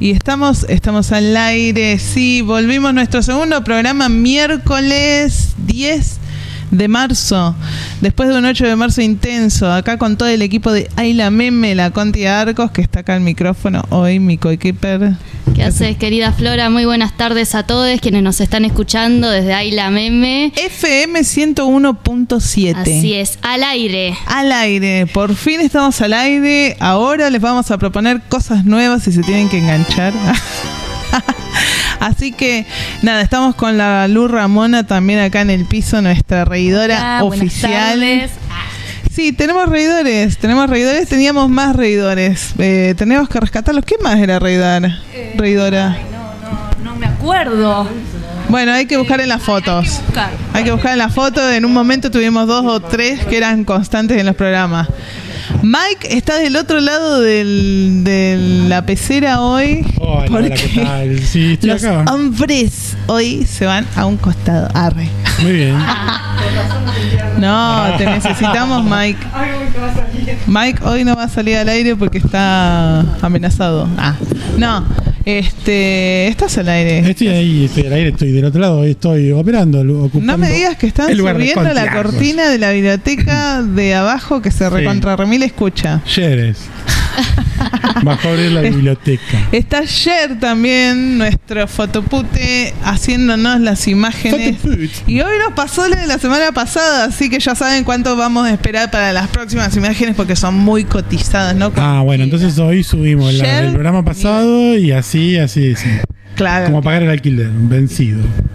Y estamos al aire, sí, volvimos nuestro segundo programa miércoles 10 de marzo, después de un 8 de marzo intenso, acá con todo el equipo de Ayla Meme, la Conti Arcos, que está acá al micrófono hoy, mi coequiper. ¿Qué haces, querida Flora? Muy buenas tardes a todos quienes nos están escuchando desde Ayla Meme. FM 101.7. Así es, al aire. Al aire, por fin estamos al aire. Ahora les vamos a proponer cosas nuevas y se tienen que enganchar. Así que nada, estamos con la Lu Ramona también acá en el piso, nuestra reidora oficial. Buenas tardes. Sí, tenemos reidores, teníamos más reidores, tenemos que rescatarlos. ¿Qué más era reidora? Ay, no me acuerdo. Bueno, hay que buscar en las fotos. Hay que buscar en las fotos. En un momento tuvimos 2 o 3 que eran constantes en los programas. Mike está del otro lado de la pecera hoy. Hola, porque ¿qué tal? Sí, estoy los acá. hombres hoy se van a un costado. Arre. Muy bien. No, te necesitamos, Mike. Mike hoy no va a salir al aire porque está amenazado. No, estás al aire. Estoy ahí, estoy al aire, estoy del otro lado, estoy operando, ocupando. No me digas que están subiendo la cortina de la biblioteca de abajo que se recontra remil escucha. Yeres. Bajo a abrir la biblioteca. Está Yer también, nuestro fotopute, haciéndonos las imágenes. Y hoy nos pasó la de la semana pasada, así que ya saben cuánto vamos a esperar para las próximas imágenes porque son muy cotizadas, ¿no? Bueno, entonces hoy subimos la del programa pasado y así, sí. Claro. Como pagar el alquiler, vencido.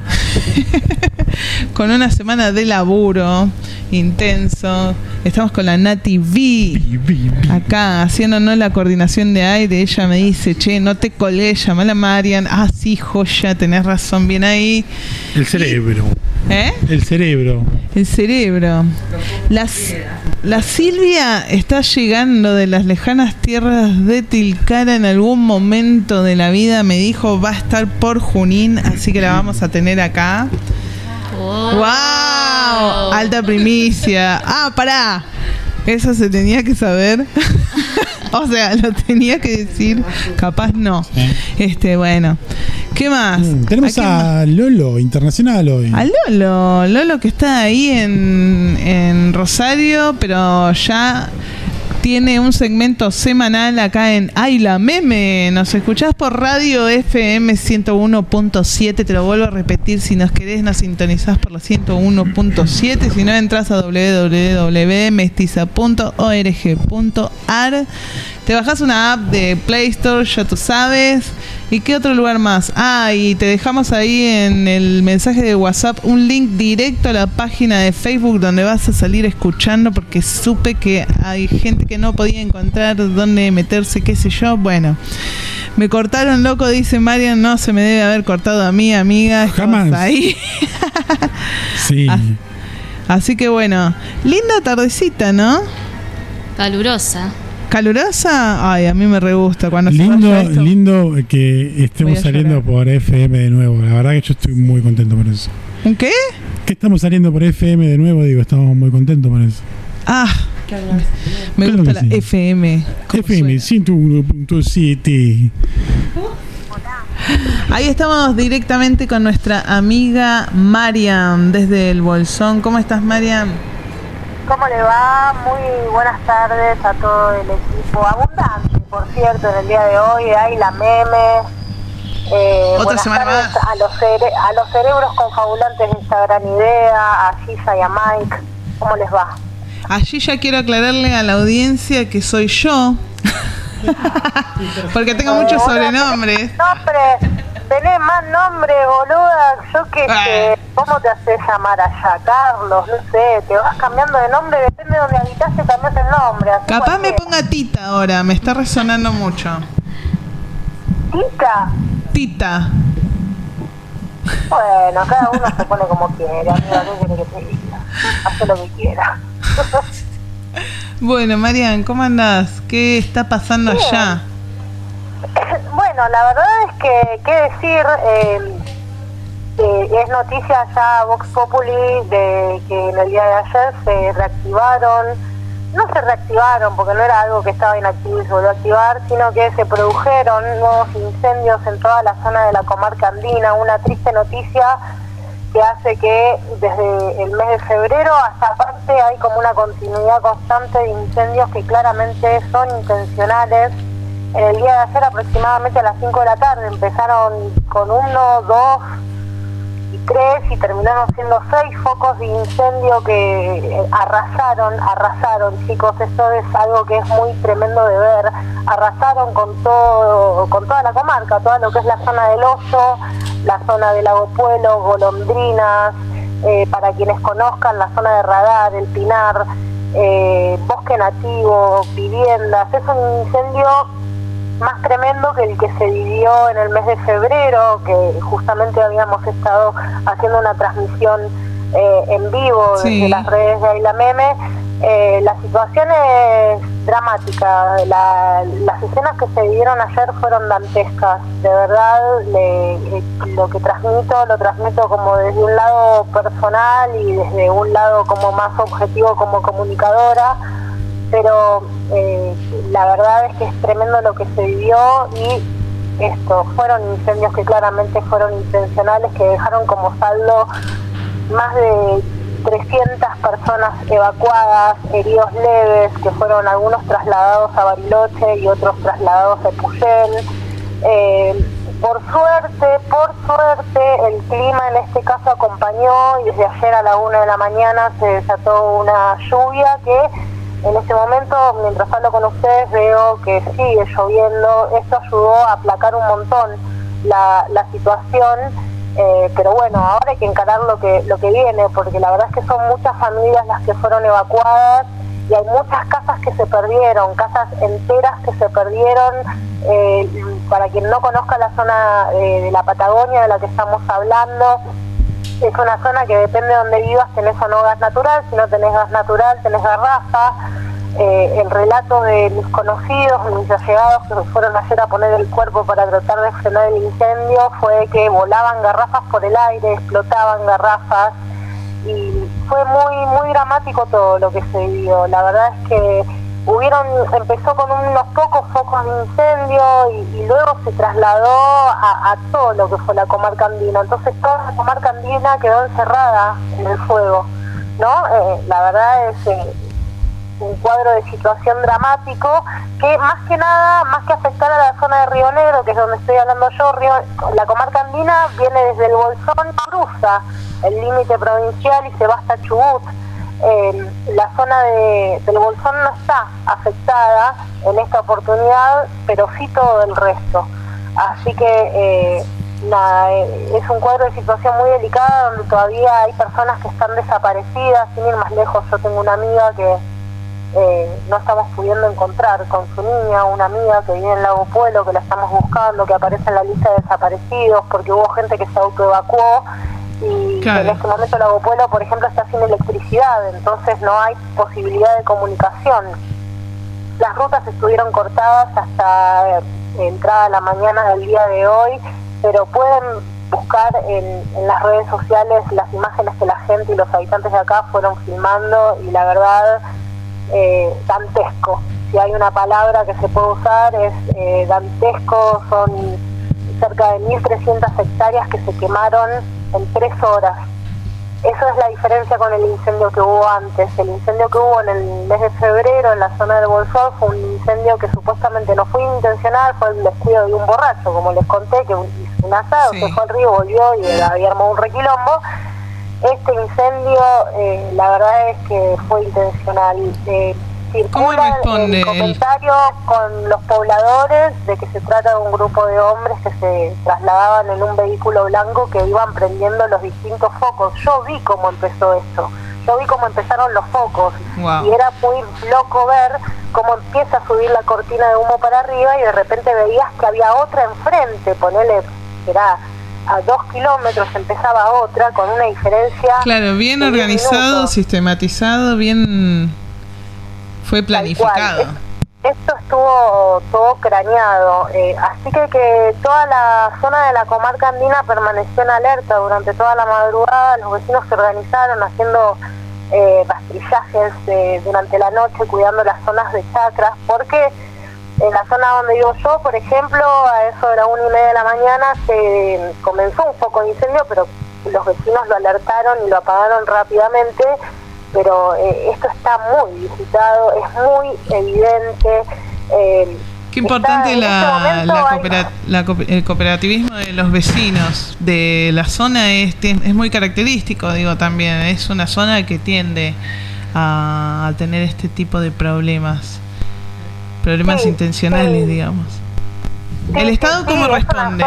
Con una semana de laburo intenso. Estamos con la Nati V acá haciéndonos la coordinación de aire. Ella me dice, che, no te colgues, llamala a Marian. Sí, joya, tenés razón, bien ahí. El cerebro. El cerebro. La Silvia está llegando de las lejanas tierras de Tilcara en algún momento de la vida. Me dijo, va a estar por Junín, así que la vamos a tener acá. ¡Wow! Alta primicia. Pará. Eso se tenía que saber. O sea, lo tenía que decir. Capaz no. Bueno. ¿Qué más? Tenemos a Lolo, internacional hoy. A Lolo que está ahí en Rosario, pero ya tiene un segmento semanal acá en Ayla Meme. Nos escuchás por radio FM 101.7. Te lo vuelvo a repetir, si nos querés nos sintonizás por la 101.7. Si no, entras a www.mestiza.org.ar. Te bajás una app de Play Store, ya tú sabes. ¿Y qué otro lugar más? Y te dejamos ahí en el mensaje de WhatsApp un link directo a la página de Facebook donde vas a salir escuchando, porque supe que hay gente que no podía encontrar dónde meterse, qué sé yo. Bueno, me cortaron, loco, dice Marian. No se me debe haber cortado a mí, amiga. Jamás. Ahí. Sí. Así que bueno, linda tardecita, ¿no? Calurosa. ¿Calurosa? A mí me re gusta cuando lindo que estemos saliendo por FM de nuevo. La verdad que yo estoy muy contento por eso. ¿Un qué? Que estamos saliendo por FM de nuevo, estamos muy contentos por eso. Me gusta la FM. FM 101.7. Ahí estamos directamente con nuestra amiga Mariam desde el Bolsón. ¿Cómo estás, Mariam? ¿Cómo le va? Muy buenas tardes a todo el equipo. Abundante, por cierto, en el día de hoy. Ayla Meme. Otra semana más. A los cerebros confabulantes de esta gran idea, a Gisa y a Mike. ¿Cómo les va? Allí ya quiero aclararle a la audiencia que soy yo. Porque tengo muchos sobrenombres. Tenés más nombre, boluda. Yo que ¿cómo te haces llamar allá? Carlos, no sé. Te vas cambiando de nombre, depende de donde habitas, te cambias el nombre. Capaz me ponga Tita ahora, me está resonando mucho. Tita. Bueno, cada uno se pone como quiere, amiga, no quiere que te diga. Hace lo que quiera. Bueno, Marian, ¿cómo andás? ¿Qué está pasando allá? Bueno, la verdad es que, qué decir, es noticia ya Vox Populi de que en el día de ayer se reactivaron no se reactivaron, porque no era algo que estaba inactivo y se volvió a activar, sino que se produjeron nuevos incendios en toda la zona de la comarca andina. Una triste noticia que hace que desde el mes de febrero hasta aparte hay como una continuidad constante de incendios que claramente son intencionales. En el día de ayer, aproximadamente a las 5 de la tarde, empezaron con 1, 2 y 3 y terminaron siendo 6 focos de incendio que arrasaron, chicos. Eso es algo que es muy tremendo de ver. Arrasaron con toda la comarca, todo lo que es la zona del Hoyo, la zona de Lago Puelo, Golondrinas, para quienes conozcan la zona de Radar, El Pinar, bosque nativo, viviendas. Es un incendio más tremendo que el que se vivió en el mes de febrero, que justamente habíamos estado haciendo una transmisión en vivo desde las redes de Ayla Meme. La situación es dramática. Las escenas que se vivieron ayer fueron dantescas. De verdad, lo que lo transmito como desde un lado personal y desde un lado como más objetivo como comunicadora. Pero la verdad es que es tremendo lo que se vivió y fueron incendios que claramente fueron intencionales, que dejaron como saldo más de 300 personas evacuadas, heridos leves, que fueron algunos trasladados a Bariloche y otros trasladados a Puyén. Por suerte, el clima en este caso acompañó y desde ayer a la 1 de la mañana se desató una lluvia que en este momento, mientras hablo con ustedes, veo que sigue lloviendo. Esto ayudó a aplacar un montón la situación, pero bueno, ahora hay que encarar lo que viene, porque la verdad es que son muchas familias las que fueron evacuadas y hay muchas casas que se perdieron, casas enteras que se perdieron. Para quien no conozca la zona de la Patagonia de la que estamos hablando, es una zona que depende de donde vivas, tenés o no gas natural. Si no tenés gas natural, tenés garrafa. El relato de mis conocidos, mis allegados que fueron ayer a poner el cuerpo para tratar de frenar el incendio, fue que volaban garrafas por el aire, explotaban garrafas, y fue muy dramático todo lo que se vivió. La verdad es que empezó con unos pocos focos de incendio y luego se trasladó a todo lo que fue la comarca andina. Entonces toda la comarca andina quedó encerrada en el fuego, ¿no? La verdad es un cuadro de situación dramático que más que afectar a la zona de Río Negro, que es donde estoy hablando yo, la comarca andina viene desde el Bolsón, cruza el límite provincial y se va hasta Chubut. La zona del Bolsón no está afectada en esta oportunidad, pero sí todo el resto. Así que es un cuadro de situación muy delicada, donde todavía hay personas que están desaparecidas. Sin ir más lejos, yo tengo una amiga que no estamos pudiendo encontrar con su niña, una amiga que vive en Lago Puelo, que la estamos buscando, que aparece en la lista de desaparecidos, porque hubo gente que se autoevacuó. Y claro, en este momento Lago Puelo, por ejemplo, está sin electricidad, entonces no hay posibilidad de comunicación. Las rutas estuvieron cortadas hasta entrada la mañana del día de hoy, pero pueden buscar en las redes sociales las imágenes que la gente y los habitantes de acá fueron filmando, y la verdad, dantesco. Si hay una palabra que se puede usar es dantesco. Son cerca de 1.300 hectáreas que se quemaron en 3 horas. Eso es la diferencia con el incendio que hubo antes. El incendio que hubo en el mes de febrero en la zona del Bolsón fue un incendio que supuestamente no fue intencional, fue el descuido de un borracho, como les conté, que hizo un asado, se fue al río, volvió y había armado un requilombo. Este incendio, la verdad es que fue intencional. Circula el comentario con los pobladores de que se trata de un grupo de hombres que se trasladaban en un vehículo blanco que iban prendiendo los distintos focos. Yo vi cómo empezó esto, yo vi cómo empezaron los focos. Wow. Y era muy loco ver cómo empieza a subir la cortina de humo para arriba y de repente veías que había otra enfrente, ponele, era a 2 kilómetros empezaba otra, con una diferencia. Claro, bien organizado, sistematizado, bien... Fue planificado. Esto estuvo todo craneado, así que toda la zona de la comarca andina permaneció en alerta durante toda la madrugada. Los vecinos se organizaron haciendo rastrillajes durante la noche cuidando las zonas de chacras, porque en la zona donde vivo yo, por ejemplo, a eso de la 1:30 de la mañana se comenzó un foco de incendio, pero los vecinos lo alertaron y lo apagaron rápidamente, pero esto está muy visitado, es muy evidente. Qué importante el cooperativismo de los vecinos de la zona es muy característico, digo, también. Es una zona que tiende a tener este tipo de problemas intencionales, digamos. ¿El Estado cómo responde?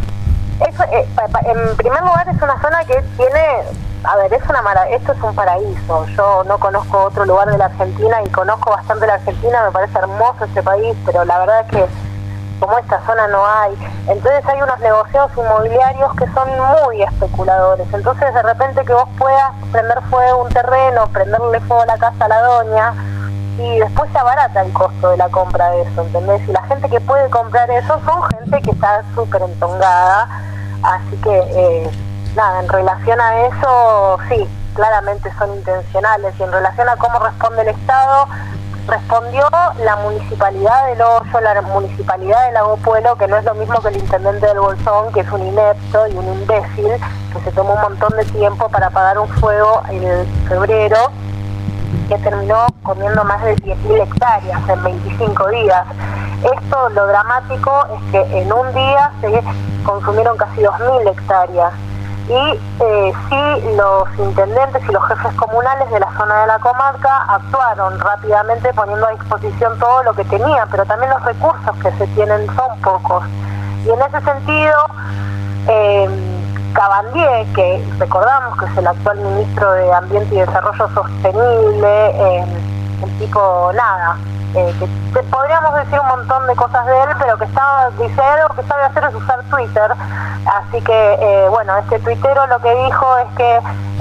En primer lugar, es una zona que tiene... esto es un paraíso. Yo no conozco otro lugar de la Argentina y conozco bastante la Argentina, me parece hermoso este país, pero la verdad es que como esta zona no hay. Entonces hay unos negocios inmobiliarios que son muy especuladores. Entonces de repente que vos puedas prender fuego a un terreno, prenderle fuego a la casa a la doña, y después se abarata el costo de la compra de eso, ¿entendés? Y la gente que puede comprar eso son gente que está súper entongada, así que... nada, en relación a eso, sí, claramente son intencionales. Y en relación a cómo responde el Estado, respondió la Municipalidad del Hoyo, la Municipalidad de Lago Puelo, que no es lo mismo que el Intendente del Bolsón, que es un inepto y un imbécil, que se tomó un montón de tiempo para apagar un fuego en febrero, que terminó comiendo más de 10.000 hectáreas en 25 días. Esto, lo dramático, es que en un día se consumieron casi 2.000 hectáreas. Y sí, los intendentes y los jefes comunales de la zona de la comarca actuaron rápidamente poniendo a disposición todo lo que tenían, pero también los recursos que se tienen son pocos. Y en ese sentido, Cabandier, que recordamos que es el actual ministro de Ambiente y Desarrollo Sostenible, el tipo nada, que podríamos decir un montón de cosas de él, pero dice algo que sabe hacer es usar Twitter. Así que, bueno, este tuitero lo que dijo es que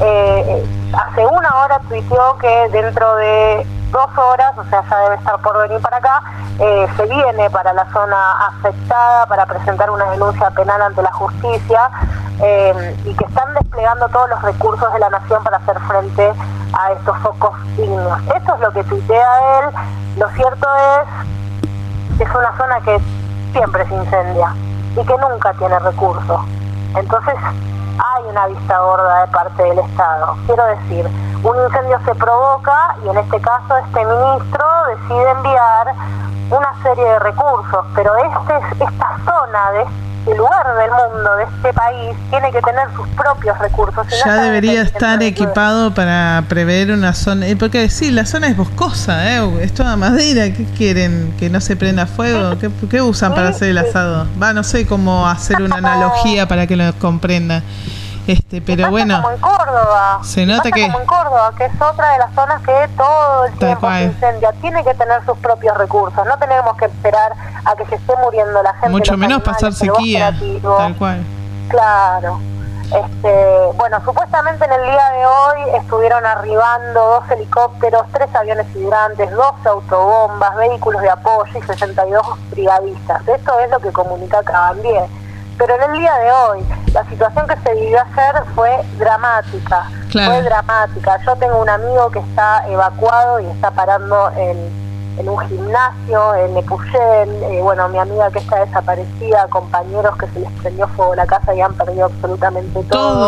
hace una hora tuiteó que dentro de 2 horas, o sea, ya debe estar por venir para acá, se viene para la zona afectada para presentar una denuncia penal ante la justicia, y que están desplegando todos los recursos de la nación para hacer frente a estos focos ígneos. Eso es lo que tuitea él. Lo cierto es que es una zona que siempre se incendia y que nunca tiene recursos. Entonces hay una vista gorda de parte del Estado. Quiero decir, un incendio se provoca y en este caso este ministro decide enviar una serie de recursos, pero esta zona de este lugar del mundo, de este país, tiene que tener sus propios recursos. Ya debería estar equipado para prever una zona, porque sí, la zona es boscosa, es toda madera. ¿Qué quieren? ¿Que no se prenda fuego? ¿Qué usan para hacer el asado? No sé cómo hacer una analogía para que lo comprendan. Pero bueno, como en Córdoba, se nota que como en Córdoba, que es otra de las zonas que todo el tiempo se incendia, tiene que tener sus propios recursos. No tenemos que esperar a que se esté muriendo la gente, mucho menos pasar sequía, tal cual. Claro. Bueno, supuestamente en el día de hoy estuvieron arribando 2 helicópteros, 3 aviones hidrantes, 12 autobombas, vehículos de apoyo y 62 brigadistas. Esto es lo que comunica Cabandier. Pero en el día de hoy, la situación que se vivió ayer fue dramática. Claro. Fue dramática. Yo tengo un amigo que está evacuado y está parando en un gimnasio en Epuyén. Bueno, mi amiga que está desaparecida, compañeros que se les prendió fuego a la casa y han perdido absolutamente todo.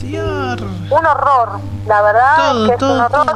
Un horror, la verdad es un horror.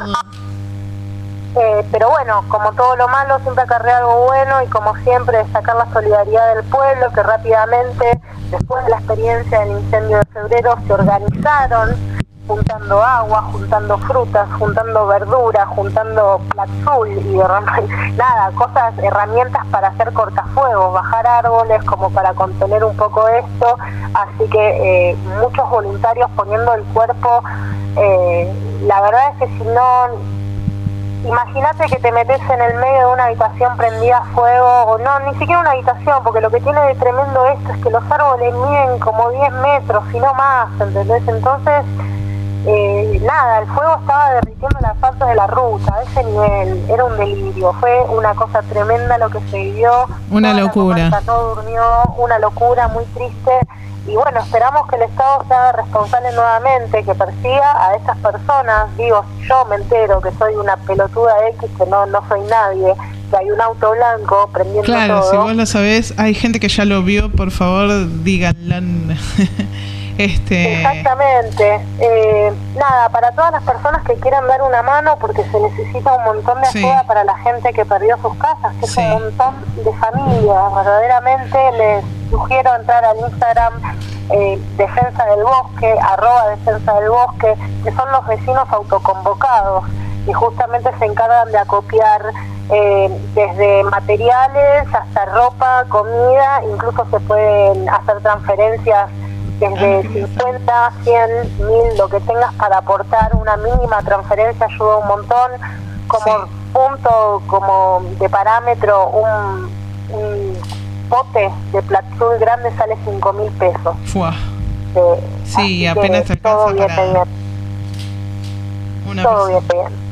Pero bueno, como todo lo malo siempre acarrea algo bueno, y como siempre destacar la solidaridad del pueblo, que rápidamente, después de la experiencia del incendio de febrero, se organizaron juntando agua, juntando frutas, juntando verduras, juntando platzul y herramientas para hacer cortafuegos, bajar árboles como para contener un poco esto. Así que muchos voluntarios poniendo el cuerpo. La verdad es que si no... Imagínate que te metes en el medio de una habitación prendida a fuego, o no, ni siquiera una habitación, porque lo que tiene de tremendo esto es que los árboles miden como 10 metros, y no más, ¿entendés? Entonces, el fuego estaba derritiendo el asfalto de la ruta, a ese nivel, era un delirio, fue una cosa tremenda lo que se vivió. Una locura. No durmió, una locura muy triste, bueno, esperamos que el Estado se haga responsable nuevamente, que persiga a esas personas. Digo, yo me entero que soy una pelotuda X, que no soy nadie, que hay un auto blanco prendiendo todo. Claro, si vos lo sabés, hay gente que ya lo vio, por favor, díganlo. Exactamente. Nada, para todas las personas que quieran dar una mano, porque se necesita un montón de ayuda para la gente que perdió sus casas, que es un montón de familias. Verdaderamente les sugiero entrar al Instagram Defensa del Bosque, @Defensa del Bosque, que son los vecinos autoconvocados y justamente se encargan de acopiar desde materiales hasta ropa, comida, incluso se pueden hacer transferencias desde 50, 100, 1000, lo que tengas para aportar. Una mínima transferencia ayuda un montón. Como punto, como de parámetro, un pote de Platzul grande sale 5.000 pesos. Sí, apenas te alcanza todo bien, para una todo bien.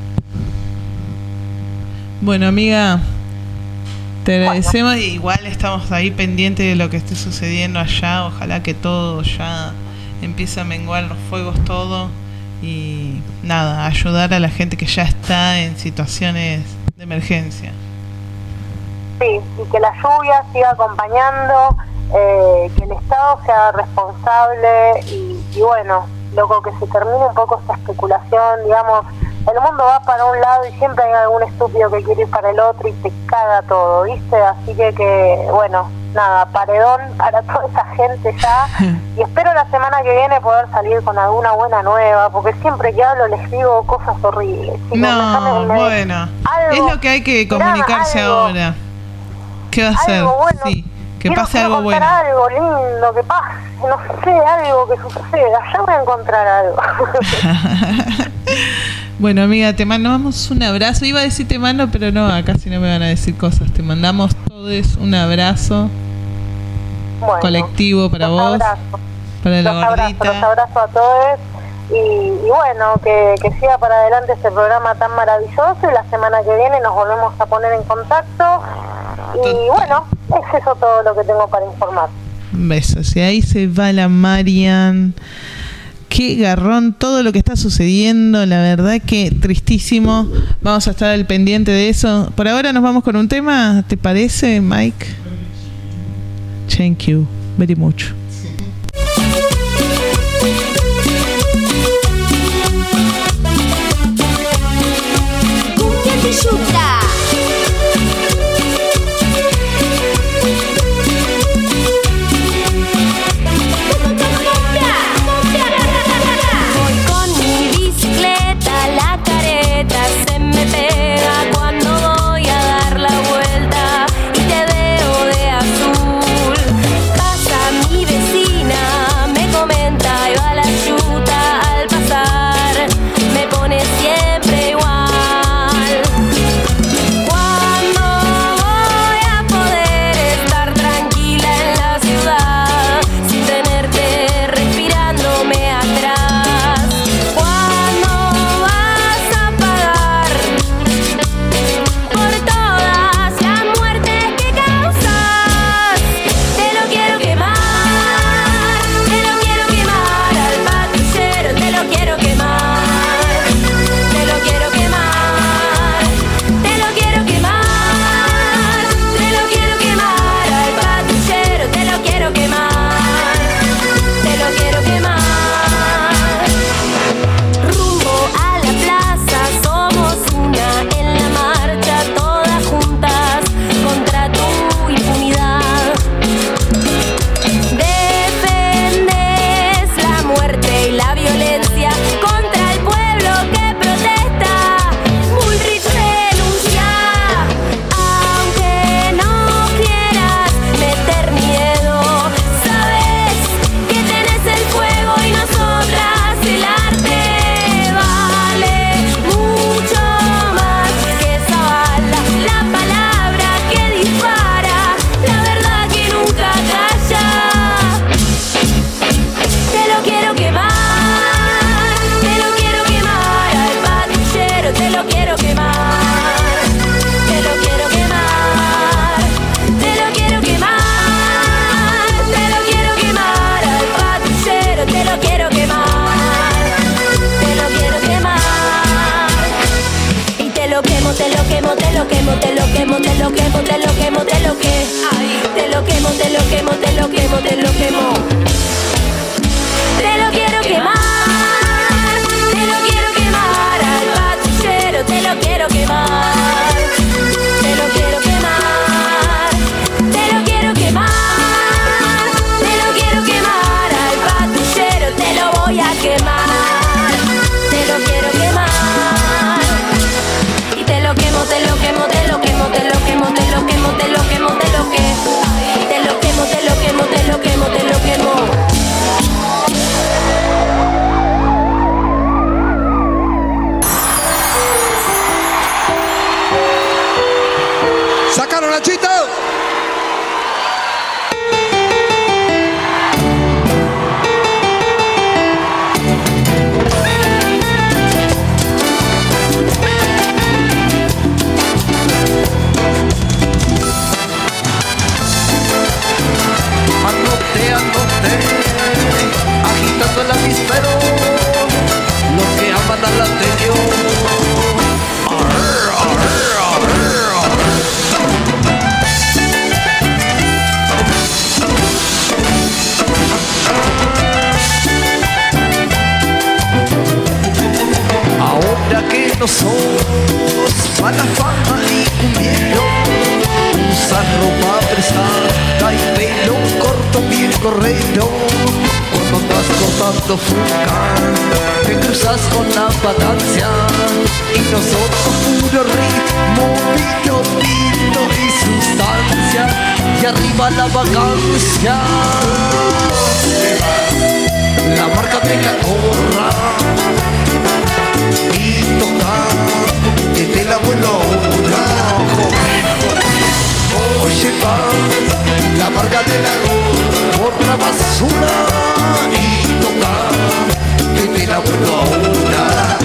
Bueno, amiga, te agradecemos. Igual estamos ahí pendientes de lo que esté sucediendo allá. Ojalá que todo ya empiece a menguar los fuegos, todo. Y nada, ayudar a la gente que ya está en situaciones de emergencia. Sí, y que la lluvia siga acompañando, que el Estado sea responsable y bueno, loco, que se termine un poco esta especulación, digamos. El mundo va para un lado y siempre hay algún estúpido que quiere ir para el otro y te caga todo, ¿viste? Así que bueno, nada, paredón para toda esa gente ya. Y espero la semana que viene poder salir con alguna buena nueva, porque siempre que hablo les digo cosas horribles. No, bueno, es lo que hay que comunicarse ahora. ¿Qué va a hacer? Bueno, sí, que pase algo bueno. Algo lindo, que pase, no sé, algo que suceda. Ya voy a encontrar algo. Bueno, amiga, te mandamos un abrazo. Iba a decir te mando, pero no, acá sí no me van a decir cosas. Te mandamos todos un abrazo colectivo para vos, abrazo. Para la gordita. Los abrazo a todos y bueno, que siga para adelante este programa tan maravilloso y la semana que viene nos volvemos a poner en contacto. Y bueno, es eso todo lo que tengo para informar. Besos. Y ahí se va la Marian. Qué garrón todo lo que está sucediendo, la verdad que tristísimo. Vamos a estar al pendiente de eso. Por ahora nos vamos con un tema, ¿te parece, Mike? Thank you very much. Mi Marquito. Agitando el avispero, los que aman al anterior. Ahora que no sos mala fama y cumbiero, usar ropa prestada y pelo corto bien correcto. Cuando estás cortando fruta, te cruzas con la vacancia y nosotros puro ritmo, vino, vino y sustancia, y arriba la vacancia. La marca de la gorra y toca, que te la vuelo ahora. Oye, la marca de la gorra basura y toca, que te la vuelvo ahora.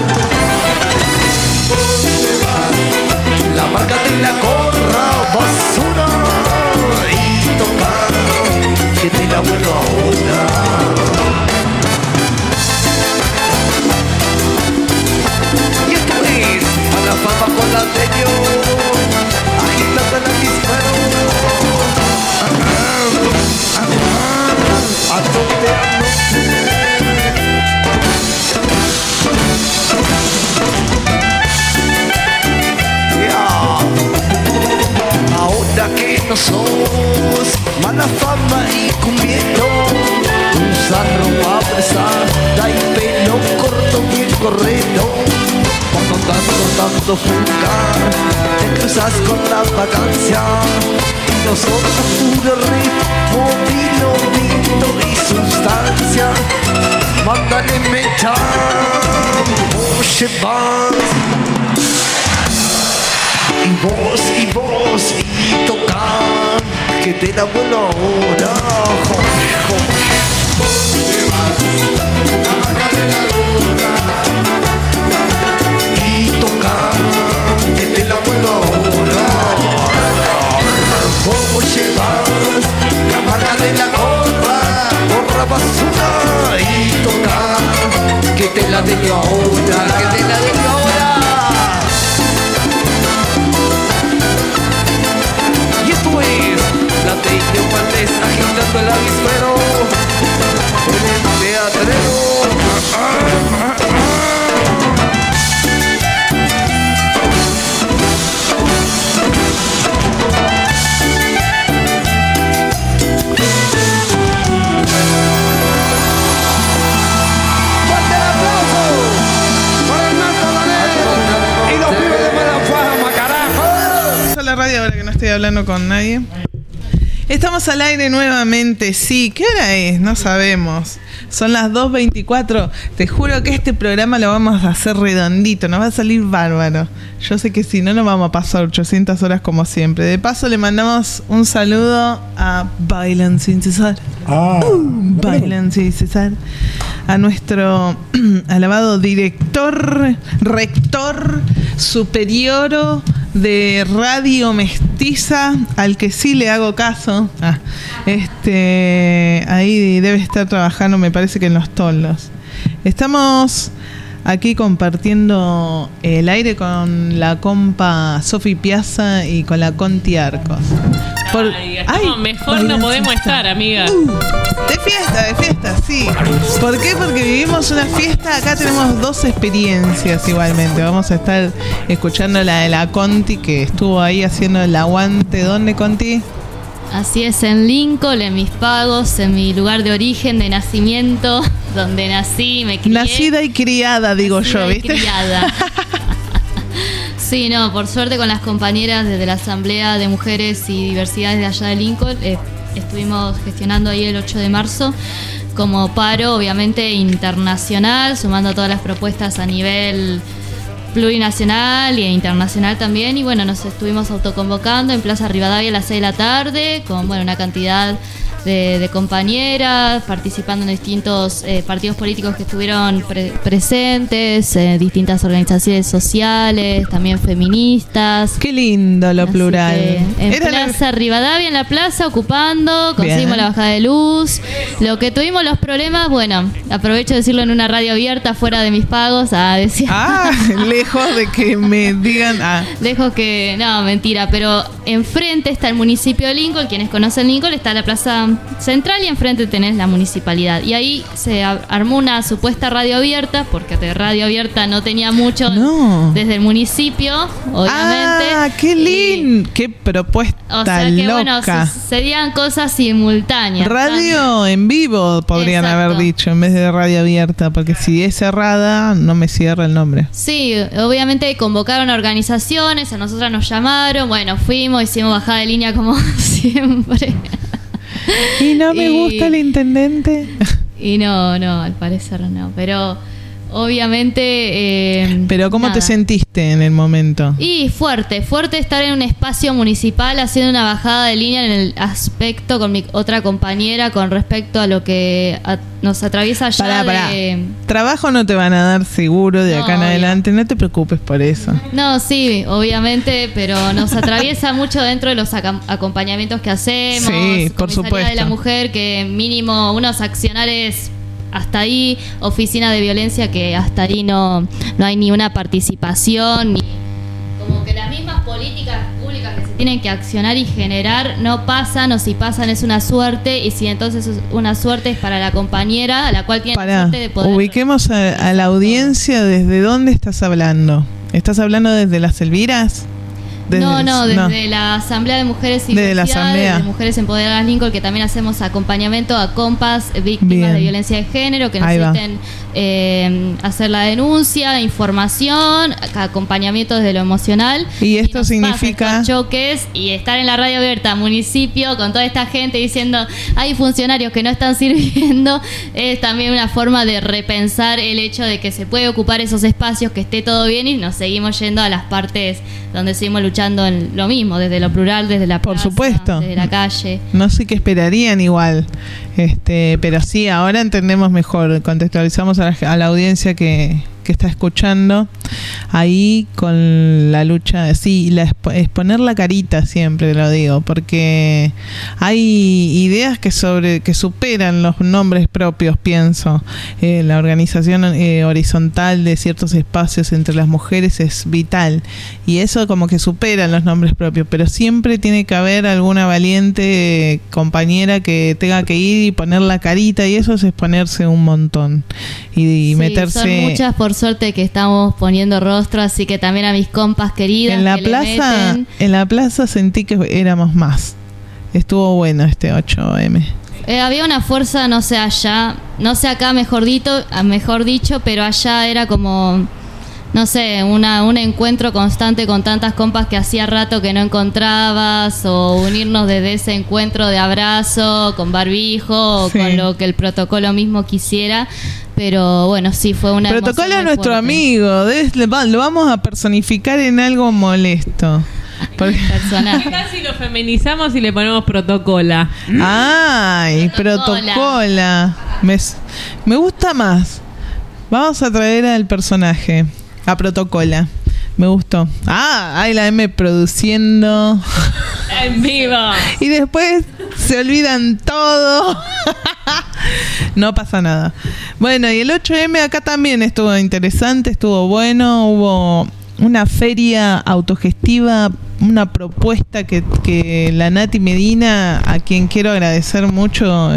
La marca de la gorra basura y toca, que te la vuelvo ahora. Y esto es a la fama con la anterior, agitando el avispero. A donde ahora que no sos mala fama y cumbiero, usar ropa presada y pelo corto bien correcto. Cuando estás cortando fruta, te cruzas con la vacancia y nosotros puro ritmo, vino, vino y sustancia. Mándale mecha, oye vas. Y vos, y tocar, que te la vuelo ahora. Y tocar, que te la vuelo ahora. Vos llevas la marca de la gorra basura. Y tocar, que te la dejo ahora, que te la dejo ahora. La teño Valdés agitando el avispero en el teatrero. ¡Fuerte el aplauso para el Nato Danero y los pibes de mala fama, carajo! Vamos a la radio ahora que no estoy hablando con nadie. Estamos al aire nuevamente, sí. ¿Qué hora es? No sabemos. Son las 2:24. Te juro que este programa lo vamos a hacer redondito, nos va a salir bárbaro. Yo sé que si no, nos vamos a pasar 800 horas como siempre. De paso, le mandamos un saludo a Bailan Sin Cesar. Bailan Sin Cesar. A nuestro alabado director, rector, superior de Radio Mestiza, al que sí le hago caso. Ahí debe estar trabajando, me parece que en Los Toldos. Estamos aquí compartiendo el aire con la compa Sofi Piazza y con la Conti Arcos. Mejor no podemos estar, amiga. De fiesta, sí. ¿Por qué? Porque vivimos una fiesta. Acá tenemos dos experiencias igualmente. Vamos a estar escuchando la de la Conti, que estuvo ahí haciendo el aguante. ¿Dónde, Conti? Así es, en Lincoln, en mis pagos, en mi lugar de origen, de nacimiento, donde nací, me crié. Nacida y criada, digo yo, ¿viste? Criada. Sí, no, por suerte con las compañeras desde la Asamblea de Mujeres y Diversidades de allá de Lincoln, estuvimos gestionando ahí el 8 de marzo como paro, obviamente, internacional, sumando todas las propuestas a nivel plurinacional e internacional también, y bueno, nos estuvimos autoconvocando en Plaza Rivadavia a las 6 de la tarde con una cantidad de compañeras participando en distintos partidos políticos que estuvieron presentes, distintas organizaciones sociales, también feministas. Qué lindo lo plural. En Plaza Rivadavia, en la plaza, ocupando, conseguimos la bajada de luz. Lo que tuvimos los problemas, bueno, aprovecho de decirlo en una radio abierta, fuera de mis pagos, lejos de que me digan. Lejos que, no, mentira, pero enfrente está el municipio de Lincoln. Quienes conocen Lincoln, está la plaza central y enfrente tenés la municipalidad. Y ahí se armó una supuesta radio abierta, porque de radio abierta no tenía mucho desde el municipio, obviamente. ¡Qué lindo! ¡Qué propuesta loca! Bueno, sucedían cosas simultáneas. Radio en vivo podrían haber dicho, en vez de radio abierta, porque si es cerrada, no me cierra el nombre. Sí, obviamente convocaron a organizaciones, a nosotras nos llamaron, bueno, fuimos, hicimos bajada de línea como siempre. Y no me gusta el intendente. Y no, al parecer no. Pero obviamente... pero ¿cómo te sentiste en el momento? Y fuerte estar en un espacio municipal haciendo una bajada de línea en el aspecto con mi otra compañera con respecto a lo que nos atraviesa ya. Trabajo no te van a dar seguro de acá en adelante, no te preocupes por eso. No, sí, obviamente, pero nos atraviesa mucho dentro de los acompañamientos que hacemos. Sí, por supuesto. De la mujer, que mínimo unos accionarios hasta ahí, oficina de violencia, que hasta ahí no hay ni una participación, ni como que las mismas políticas públicas que se tienen que accionar y generar no pasan, o si pasan es una suerte, y si entonces es una suerte es para la compañera a la cual tiene la suerte de poder... Ubiquemos a la audiencia. ¿Desde dónde estás hablando? ¿Estás hablando desde Las Elviras? Desde la Asamblea de Mujeres y de Mujeres Empoderadas Lincoln, que también hacemos acompañamiento a compas víctimas de violencia de género que necesiten hacer la denuncia, información, acompañamiento desde lo emocional. Y esto significa choques, y estar en la radio abierta, municipio, con toda esta gente diciendo hay funcionarios que no están sirviendo, es también una forma de repensar el hecho de que se puede ocupar esos espacios, que esté todo bien, y nos seguimos yendo a las partes donde seguimos luchando en lo mismo, desde lo plural, desde la plaza, por supuesto, desde la calle. No sé qué esperarían igual, pero sí, ahora entendemos mejor, contextualizamos a la audiencia que está escuchando ahí con la lucha, exponer la carita, siempre lo digo, porque hay ideas que superan los nombres propios, pienso. La organización horizontal de ciertos espacios entre las mujeres es vital, y eso como que superan los nombres propios, pero siempre tiene que haber alguna valiente compañera que tenga que ir y poner la carita, y eso es exponerse un montón y meterse. Son muchas, por suerte, que estamos poniendo rostro, así que también a mis compas queridas. En la plaza sentí que éramos más. Estuvo bueno este 8M. Había una fuerza, no sé allá, no sé acá mejor dicho, pero allá era como, no sé, un encuentro constante con tantas compas que hacía rato que no encontrabas, o unirnos desde ese encuentro de abrazo, con barbijo, o con lo que el protocolo mismo quisiera. Pero bueno, sí, fue una protocolo es nuestro amigo, lo vamos a personificar en algo molesto. Casi lo feminizamos y le ponemos protocola. Ay, protocola. Me gusta más. Vamos a traer al personaje, a protocola. Me gustó. Hay la M produciendo en vivo. Y después se olvidan todo. No pasa nada. Bueno, y el 8M acá también estuvo interesante, estuvo bueno. Hubo una feria autogestiva, una propuesta que la Nati Medina, a quien quiero agradecer mucho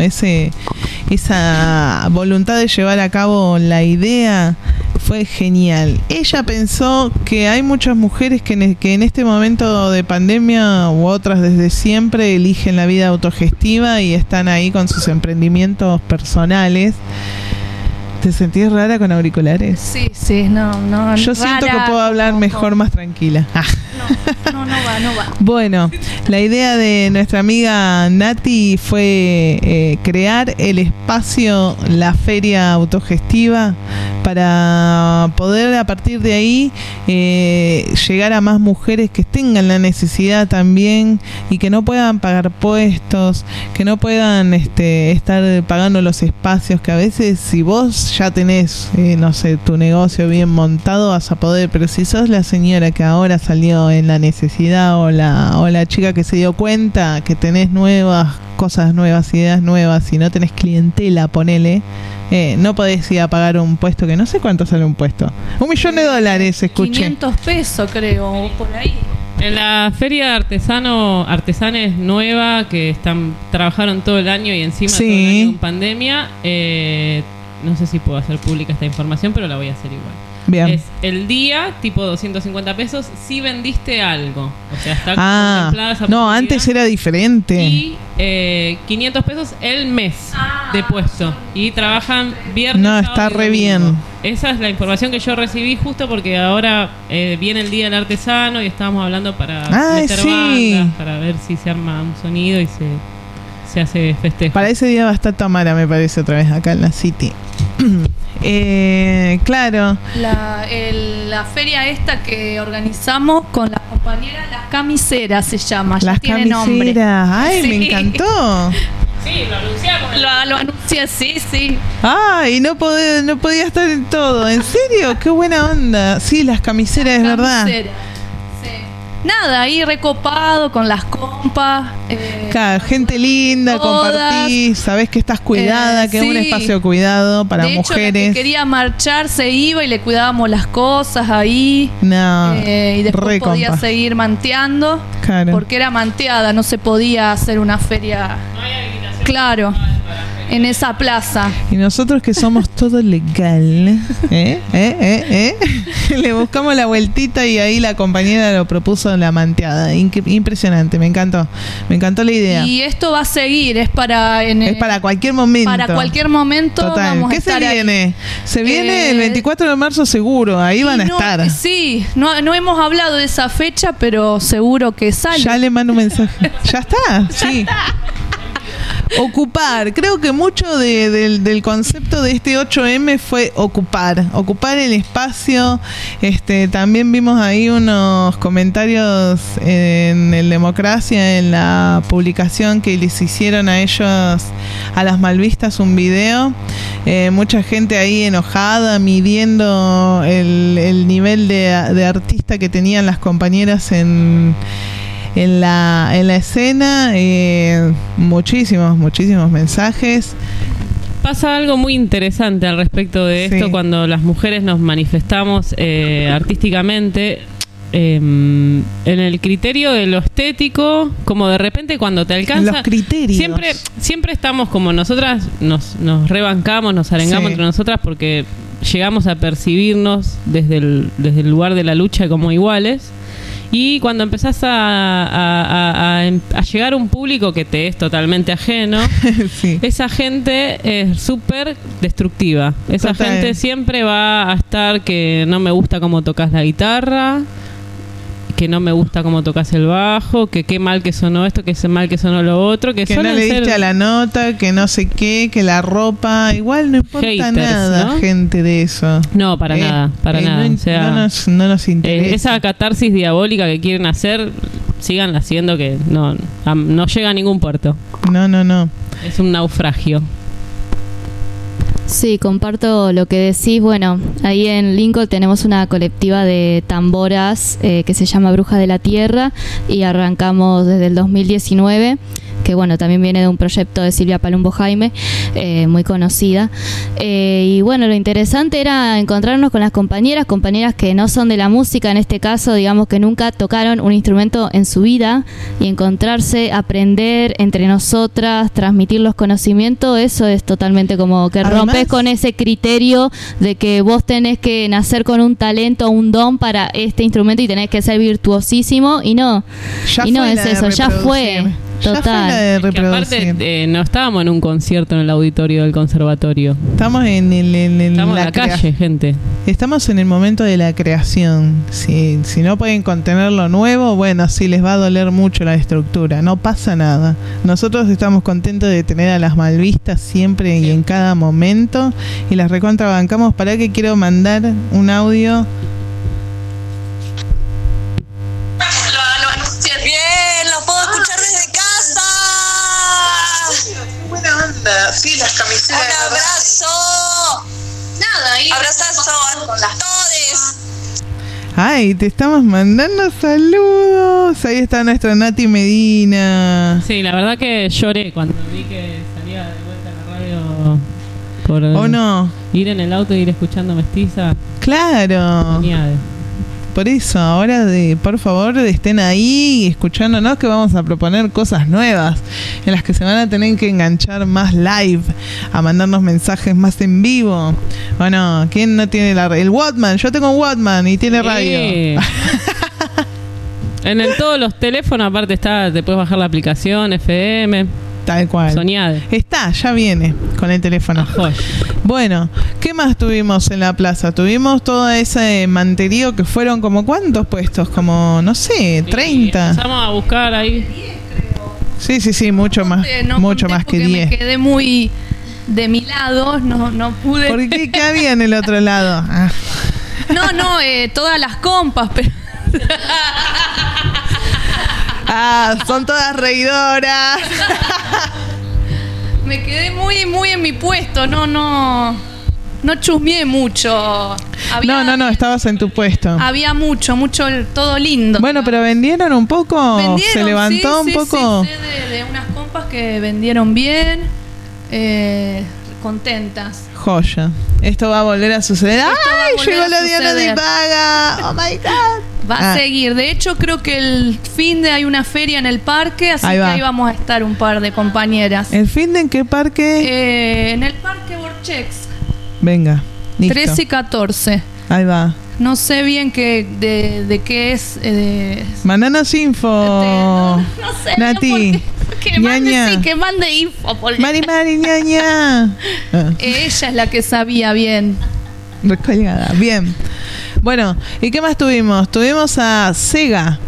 esa voluntad de llevar a cabo la idea, fue genial. Ella pensó que hay muchas mujeres que en este momento de pandemia, u otras desde siempre, eligen la vida autogestiva y están ahí con sus emprendimientos personales. ¿Te sentís rara con auriculares? Sí, no. Yo siento que puedo hablar mejor, más tranquila. No va. Bueno, la idea de nuestra amiga Nati fue crear el espacio, la feria autogestiva, para poder a partir de ahí llegar a más mujeres que tengan la necesidad también y que no puedan pagar puestos, que no puedan estar pagando los espacios, que a veces si vos ya tenés, no sé, tu negocio bien montado vas a poder, pero si sos la señora que ahora salió en la necesidad o la chica que se dio cuenta que tenés nuevas cosas nuevas, ideas nuevas y no tenés clientela, ponele, no podés ir a pagar un puesto que no sé cuánto sale un puesto. $1.000.000 escuché. 500 pesos creo, por ahí. En la feria artesanes nueva que trabajaron todo el año y encima todo el año en pandemia, no sé si puedo hacer pública esta información, pero la voy a hacer igual. Bien. Es el día, tipo 250 pesos, si vendiste algo. O sea, está contemplada esa no, antes era diferente. Y 500 pesos el mes de puesto. Y trabajan viernes. No, está re bien. Esa es la información que yo recibí justo porque ahora viene el Día del Artesano y estábamos hablando para meter bandas, para ver si se arma un sonido y se hace festejo. Para ese día va a estar Tamara, me parece, otra vez acá en la City. Claro. La feria esta que organizamos con las compañeras, las camiseras se llama. Las camiseras. Ay, sí. Me encantó. Sí, lo anunciamos. Lo anuncié, sí. Ay, no podía estar en todo. ¿En serio? Qué buena onda. Sí, las camiseras, es verdad. Nada, ahí recopado con las compas. Claro, gente linda, compartís, sabés que estás cuidada, que es un espacio cuidado para de hecho, mujeres. La que quería marchar se iba y le cuidábamos las cosas ahí. No, y después podía seguir manteando. Claro. Porque era manteada, no se podía hacer una feria. No hay habilitación. Claro. En esa plaza. Y nosotros que somos todo legal, le buscamos la vueltita y ahí la compañera lo propuso en la manteada. Impresionante, me encantó la idea. Y esto va a seguir, es para cualquier momento. Para cualquier momento. Total. Vamos ¿Qué a estar se viene? ahí. Se viene el 24 de marzo seguro, ahí van a estar. Sí, no hemos hablado de esa fecha, pero seguro que sale. Ya le mando un mensaje. ¿Ya está? Sí. Está. Ocupar, creo que mucho del concepto de este 8M fue ocupar el espacio. También vimos ahí unos comentarios en el Democracia, en la publicación que les hicieron a ellos, a las Malvistas, un video. Mucha gente ahí enojada, midiendo el nivel de artista que tenían las compañeras en la escena, muchísimos mensajes. Pasa algo muy interesante al respecto de esto cuando las mujeres nos manifestamos artísticamente en el criterio de lo estético, como de repente cuando te alcanza los criterios. Siempre estamos como nosotras nos rebancamos, nos arengamos entre nosotras porque llegamos a percibirnos desde el lugar de la lucha como iguales. Y cuando empezás a llegar a un público que te es totalmente ajeno, esa gente es súper destructiva. Esa gente siempre va a estar que no me gusta cómo tocas la guitarra, que no me gusta cómo tocas el bajo, que qué mal que sonó esto, que qué mal que sonó lo otro, que no le diste a la nota, que no sé qué, que la ropa, igual no importa haters, nada, ¿no? Gente de eso. No, para nada. No, o sea, no nos interesa. Esa catarsis diabólica que quieren hacer, síganla haciendo, que no llega a ningún puerto. No. Es un naufragio. Sí, comparto lo que decís. Bueno, ahí en Lincoln tenemos una colectiva de tamboras que se llama Brujas de la Tierra y arrancamos desde el 2019, que bueno, también viene de un proyecto de Silvia Palumbo Jaime, muy conocida. Y bueno, lo interesante era encontrarnos con las compañeras que no son de la música, en este caso, digamos que nunca tocaron un instrumento en su vida, y encontrarse, aprender entre nosotras, transmitir los conocimientos, eso es totalmente como que rompes con ese criterio de que vos tenés que nacer con un talento, un don para este instrumento y tenés que ser virtuosísimo, y no es eso, ya fue. Total. Ya fue la de reproducir. Aparte, no estábamos en un concierto en el auditorio del conservatorio. Estamos Estamos en la calle, gente. Estamos en el momento de la creación. Si no pueden contener lo nuevo, bueno, sí les va a doler mucho la estructura. No pasa nada. Nosotros estamos contentos de tener a las Malvistas siempre y en cada momento. Y las recontrabancamos. Para que quiero mandar un audio. Bien, los puedo escuchar desde casa. Buena onda. Sí, las camisetas. Un abrazo. Nada, y Abrazazo a todos. Ay, te estamos mandando saludos. Ahí está nuestra Nati Medina. Sí, la verdad que lloré cuando vi que salía de vuelta a la radio por ¿O no? ir en el auto e ir escuchando Mestiza. Claro. Genial. Por eso, ahora por favor estén ahí escuchándonos, que vamos a proponer cosas nuevas en las que se van a tener que enganchar más live, a mandarnos mensajes más en vivo. Bueno, ¿quién no tiene el Walkman? Yo tengo un Walkman y tiene radio. Todos los teléfonos, aparte te puedes bajar la aplicación FM. Tal cual. Soñade. Está, ya viene con el teléfono. Bueno, ¿qué más tuvimos en la plaza? Tuvimos todo ese manterío que fueron como ¿cuántos puestos? Como, no sé, 30. Empezamos a buscar ahí. Sí, mucho más. Mucho más que 10. Me quedé muy de mi lado, no pude. ¿Por qué? ¿Qué había en el otro lado? Ah. No, todas las compas, pero... Son todas reidoras. Me quedé muy en mi puesto, no chusmeé mucho. No, estabas en tu puesto. Había mucho, todo lindo. Bueno, pero vendieron un poco. Se levantó un poco. Sí, de unas compas que vendieron bien, contentas. Joya. Esto va a volver a suceder. ¡Ay! Llegó la Diana de Paga. Oh my God. Va a seguir. De hecho, creo que el fin de hay una feria en el parque, así que ahí vamos a estar un par de compañeras. ¿El fin de en qué parque? En el parque Borchex. Venga. Listo. 13 y 14. Ahí va. No sé bien de qué es. Mandanos info. No sé. Nati. Que mande info. Mari, ñaña. Ella es la que sabía bien. Recolgada. Bien. Bueno, ¿y qué más tuvimos? Tuvimos a Sega.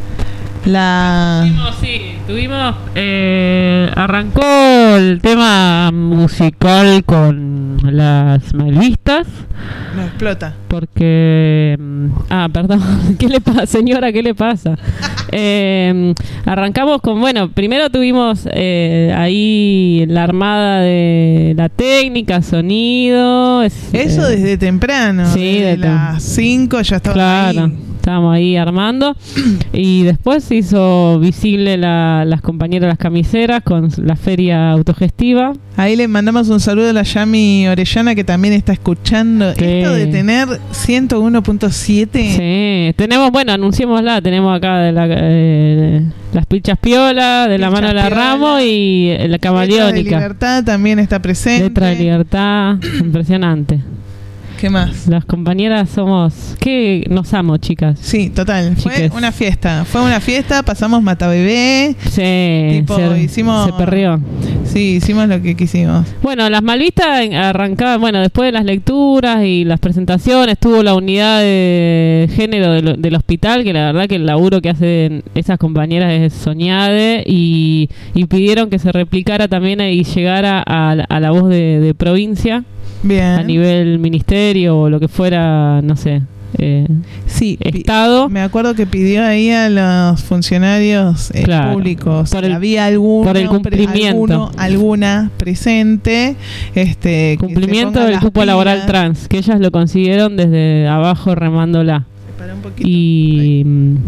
Tuvimos arrancó el tema musical con las Malvistas. Me explota. Porque perdón, ¿qué le pasa, señora? ¿Qué le pasa? Arrancamos con, primero tuvimos ahí la armada de la técnica, sonido. Eso desde temprano. Sí, desde las 5 ya estaba ahí. Estábamos ahí armando y después se hizo visible las compañeras de las camiseras con la feria autogestiva. Ahí le mandamos un saludo a la Yami Orellana, que también está escuchando. Sí. Esto de tener 101.7. Sí, tenemos, anunciémosla, tenemos acá de las Pilchas Piola, de la mano de la Ramo y la Camaleónica. Letra de Libertad también está presente. Letra de Libertad, impresionante. ¿Qué más? Las compañeras nos amo, chicas. Sí, total. Fue una fiesta, pasamos Mata Bebé. Sí, se perreó. Sí, hicimos lo que quisimos. Bueno, las Malvistas arrancaban, después de las lecturas y las presentaciones, tuvo la unidad de género del hospital, que la verdad que el laburo que hacen esas compañeras es soñade, y pidieron que se replicara también y llegara a la voz de provincia. Bien. A nivel ministerio o lo que fuera, no sé, Estado. Me acuerdo que pidió ahí a los funcionarios públicos. Había por el cumplimiento. Alguna presente. Cumplimiento del cupo laboral trans, que ellas lo consiguieron desde abajo remándola. Un poquito. Y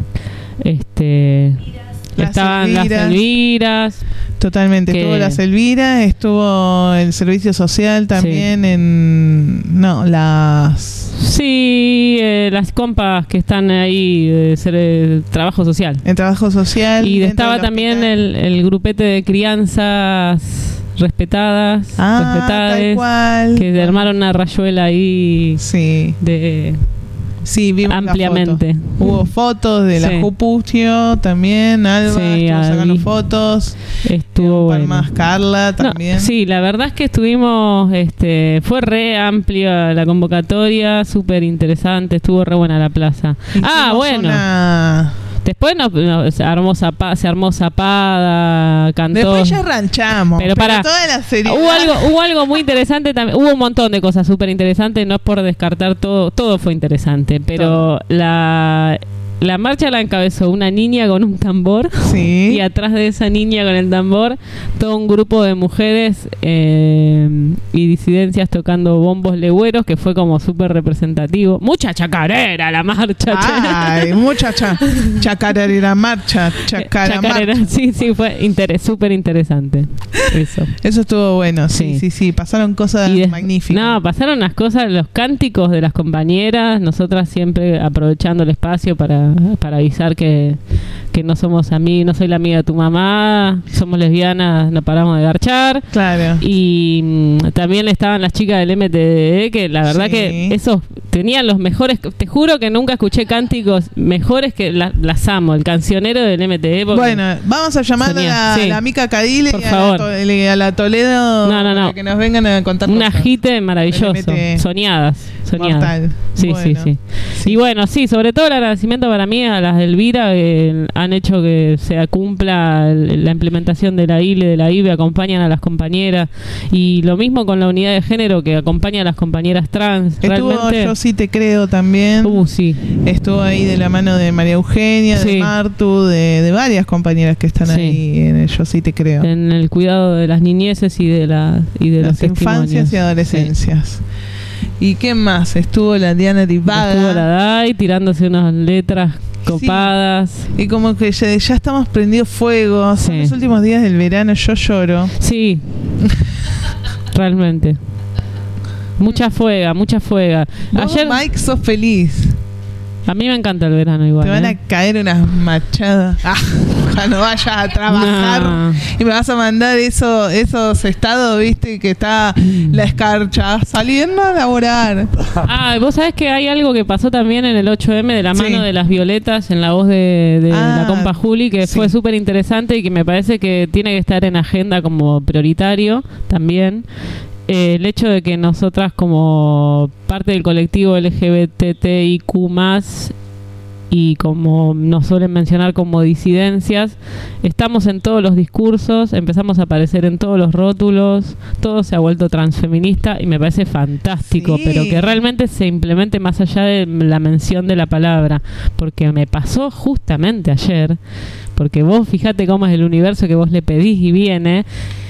estaban las Elviras. Totalmente, estuvo las Elviras, estuvo el servicio social también las compas que están ahí trabajo social. En trabajo social. Y estaba también el grupete de crianzas respetadas, tal cual. que armaron una rayuela ahí Sí, vimos ampliamente. Hubo fotos de la Jupustio también, Alba estuvo sacando fotos. Estuvo bueno. Más Carla también. No, sí, la verdad es que estuvimos, fue re amplia la convocatoria, súper interesante, estuvo re buena la plaza. Bueno. Después se armó zapada, cantó. Después ya ranchamos. Pero para toda la serie. Hubo algo muy interesante también. Hubo un montón de cosas súper interesantes. No es por descartar todo fue interesante. Pero la marcha la encabezó una niña con un tambor. Sí. Y atrás de esa niña con el tambor, todo un grupo de mujeres y disidencias tocando bombos legüeros, que fue como súper representativo. Mucha chacarera la marcha. Ay, mucha chacarera marcha. Chacarera. Sí, fue súper interesante. Eso estuvo bueno. Sí. Pasaron cosas magníficas. No, pasaron unas cosas, los cánticos de las compañeras. Nosotras siempre aprovechando el espacio para avisar que no somos amigos, no soy la amiga de tu mamá, somos lesbianas, no paramos de garchar. Claro. Y también estaban las chicas del MTD, que la verdad que esos tenían los mejores, te juro que nunca escuché cánticos mejores que las amo, el cancionero del MTD. Bueno, vamos a llamar a la Mica Cadile y a la Toledo para que nos vengan a contar un agite maravilloso, soñadas. Mortal. Sí. Y bueno, sobre todo el agradecimiento para mí a las de Elvira, que han hecho que se cumpla la implementación de la ILE, de la IBE, acompañan a las compañeras, y lo mismo con la unidad de género, que acompaña a las compañeras trans. Estuvo Yo Sí Te Creo también. Sí. Estuvo ahí de la mano de María Eugenia, de Martu, de varias compañeras que están ahí en el Yo Sí Te Creo. En el cuidado de las niñeces y de las infancias y adolescencias. ¿Y qué más? Estuvo la Diana Divaga. Estuvo la Dai tirándose unas letras copadas. Sí. Y como que ya estamos prendidos fuego. Son los últimos días del verano, yo lloro. Sí. Realmente. Mucha fuega. Ayer, Mike, sos feliz. A mí me encanta el verano igual. Te van a caer unas machadas cuando vayas a trabajar y me vas a mandar esos estados, viste, que está la escarcha saliendo a laborar. Vos sabés que hay algo que pasó también en el 8M de la mano de las Violetas, en la voz de la compa Juli, que fue súper interesante y que me parece que tiene que estar en agenda como prioritario también. El hecho de que nosotras, como parte del colectivo LGBTIQ+, y como nos suelen mencionar como disidencias, estamos en todos los discursos, empezamos a aparecer en todos los rótulos, todo se ha vuelto transfeminista y me parece fantástico, pero que realmente se implemente más allá de la mención de la palabra, porque me pasó justamente ayer, porque vos fíjate cómo es el universo que vos le pedís y viene.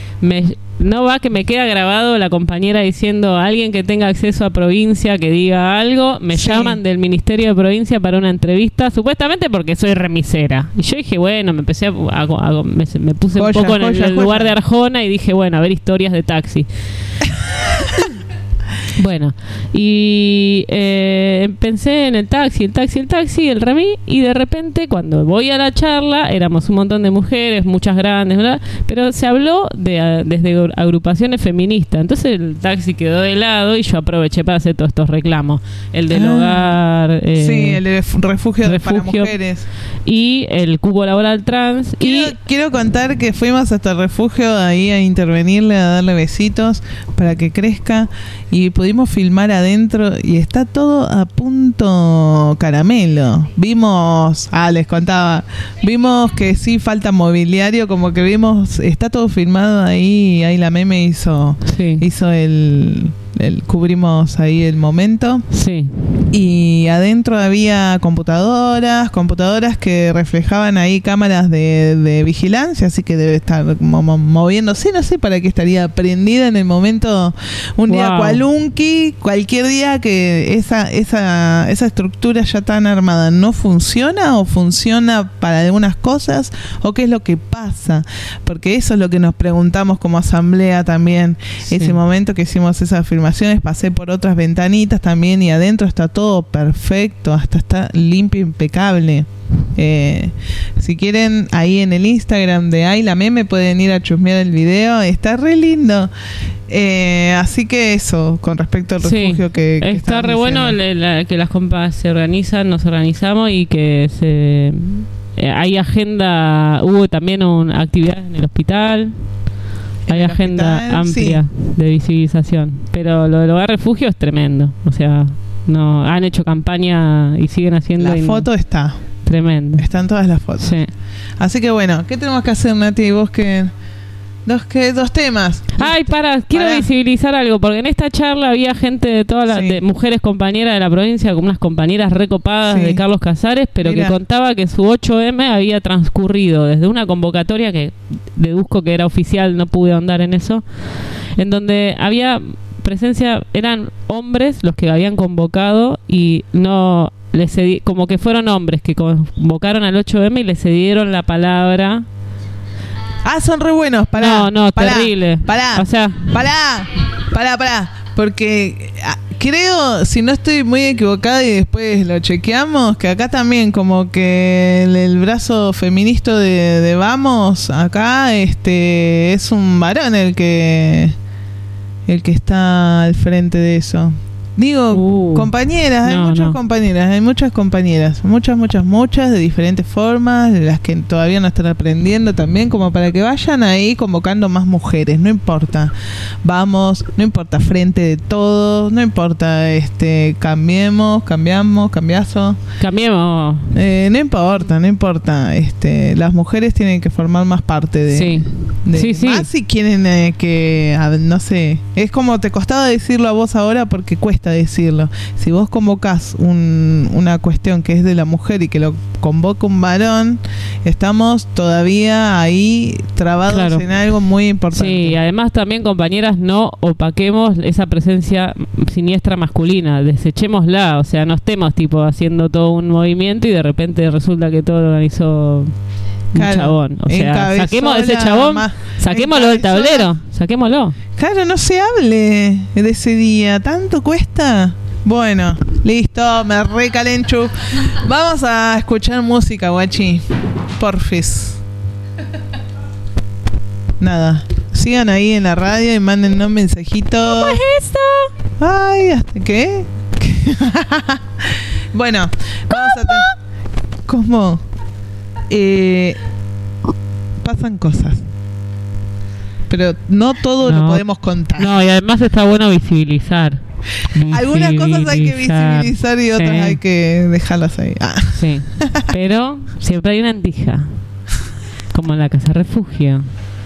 No va que me queda grabado la compañera diciendo a alguien que tenga acceso a provincia que diga algo, me llaman del Ministerio de Provincia para una entrevista, supuestamente porque soy remisera. Y yo dije, bueno, me empecé me puse un poco en el lugar de Arjona y dije, bueno, a ver historias de taxi. Bueno, y pensé en el taxi, el remis, y de repente cuando voy a la charla, éramos un montón de mujeres, muchas grandes, ¿verdad? Pero se habló desde agrupaciones feministas, entonces el taxi quedó de lado y yo aproveché para hacer todos estos reclamos, el del hogar, el de refugio para mujeres y el cupo laboral trans. Quiero contar que fuimos hasta el refugio ahí a intervenirle, a darle besitos para que crezca, y pudimos filmar adentro y está todo a punto caramelo. Les contaba, vimos que sí falta mobiliario, como que vimos, está todo filmado ahí la meme hizo cubrimos ahí el momento. Sí. Y adentro había computadoras que reflejaban ahí cámaras de vigilancia, así que debe estar moviéndose, no sé para qué estaría prendida en el momento, un día cualunqui, cualquier día que esa estructura ya tan armada no funciona, o funciona para algunas cosas, o qué es lo que pasa, porque eso es lo que nos preguntamos como asamblea también, ese momento que hicimos esa afirmación filmaciones pasé por otras ventanitas también y adentro está todo perfecto, hasta está limpio, impecable. Si quieren, ahí en el Instagram de Ay la Meme pueden ir a chusmear el video, está re lindo. Así que eso, con respecto al refugio que está re bueno que las compas se organizan, nos organizamos y que hay agenda, hubo también actividades en el hospital. Hay agenda amplia de visibilización, pero lo del hogar refugio es tremendo, o sea, no han hecho campaña y siguen haciendo. La foto está tremendo, están todas las fotos. Sí. Así que bueno, ¿qué tenemos que hacer, Nati? Vos que dos temas. Ay, quiero visibilizar algo, porque en esta charla había gente de todas las de mujeres compañeras de la provincia, como unas compañeras recopadas de Carlos Casares, pero que contaba que su 8M había transcurrido desde una convocatoria que deduzco que era oficial, no pude ahondar en eso, en donde había presencia, eran hombres los que habían convocado y no les como que fueron hombres que convocaron al 8M y le cedieron la palabra. Son re buenos, pará. No, terrible. Pará, porque creo, si no estoy muy equivocada y después lo chequeamos, que acá también como que el brazo feminista de Vamos, acá es un varón el que está al frente de eso. Digo, compañeras, hay muchas compañeras, muchas de diferentes formas, de las que todavía no están aprendiendo también, como para que vayan ahí convocando más mujeres, no importa, vamos, no importa frente de todos, no importa, cambiamos, no importa, las mujeres tienen que formar más parte de más si quieren no sé, es como te costaba decirlo a vos ahora porque cuesta decirlo. Si vos convocás una cuestión que es de la mujer y que lo convoca un varón, estamos todavía ahí trabados en algo muy importante. Sí, además también, compañeras, no opaquemos esa presencia siniestra masculina, desechémosla, o sea, no estemos tipo haciendo todo un movimiento y de repente resulta que todo lo organizó un chabón, o sea, saquemos a ese chabón, saquémoslo del tablero, saquémoslo. Claro, no se hable de ese día, tanto cuesta. Bueno, listo, me recalenchu. Vamos a escuchar música, guachi, porfis. Nada, sigan ahí en la radio y mándennos un mensajito. ¿Cómo es esto? Ay, ¿hasta qué? Bueno, ¿Cómo? Pasan cosas, pero no todo lo podemos contar. No, y además está bueno visibilizar. Algunas cosas hay que visibilizar y otras hay que dejarlas ahí. Sí, pero siempre hay una entija, como en la casa refugio.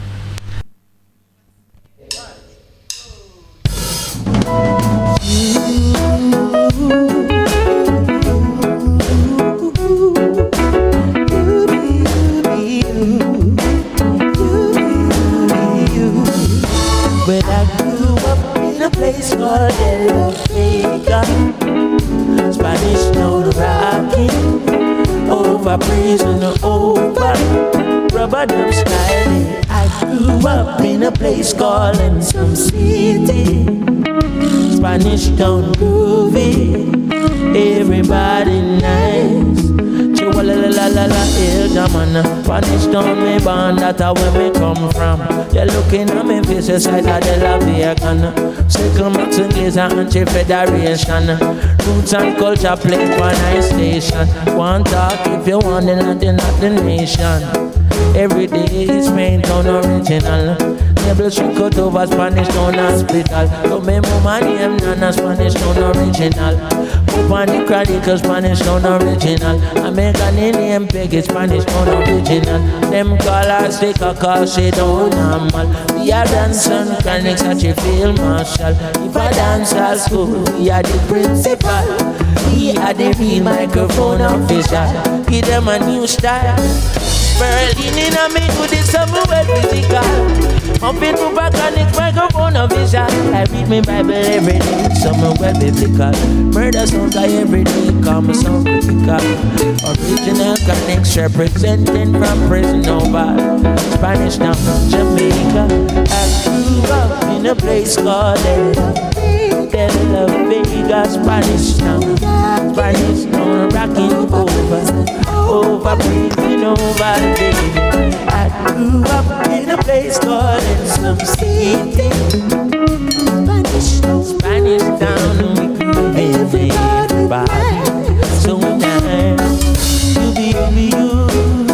But I grew up in a place called El Vega, Spanish known rocking, over prison, over rubber dub style. I grew up in a place called Ensom City, Spanish town groovy, everybody nice. La la la la la, Spanish town me born, that's where me come from. You're looking at me face, the side of the La Vegan. Circle Max and Glazer, Anti-Federation. Roots and culture play for nice station. One talk if you want the Latin of the nation. Every day is main town original. Neighbor should cut over Spanish town hospital. So me mama name Nana, Spanish town original. Up on the chronicle, Spanish town original. American name Peggy, Spanish town original. Them call her stick a call, she don't normal. We are dancing chronics at your field marshal. If I dance at school, we are the principal. We are the real microphone official. Give them a new style. Berlin in a me do this somewhere physical. Up in Mubakanic microphone official. I read me Bible every day, somewhere biblical. Murder sound I every day, come so critical. Original connects representing from prison over Spanish town, Jamaica. I grew up in a place called El De La Vega, Spanish Town, rocking over, breathing over the day. I grew up in a place called Some City, Spanish Town, everybody so nice to be with you.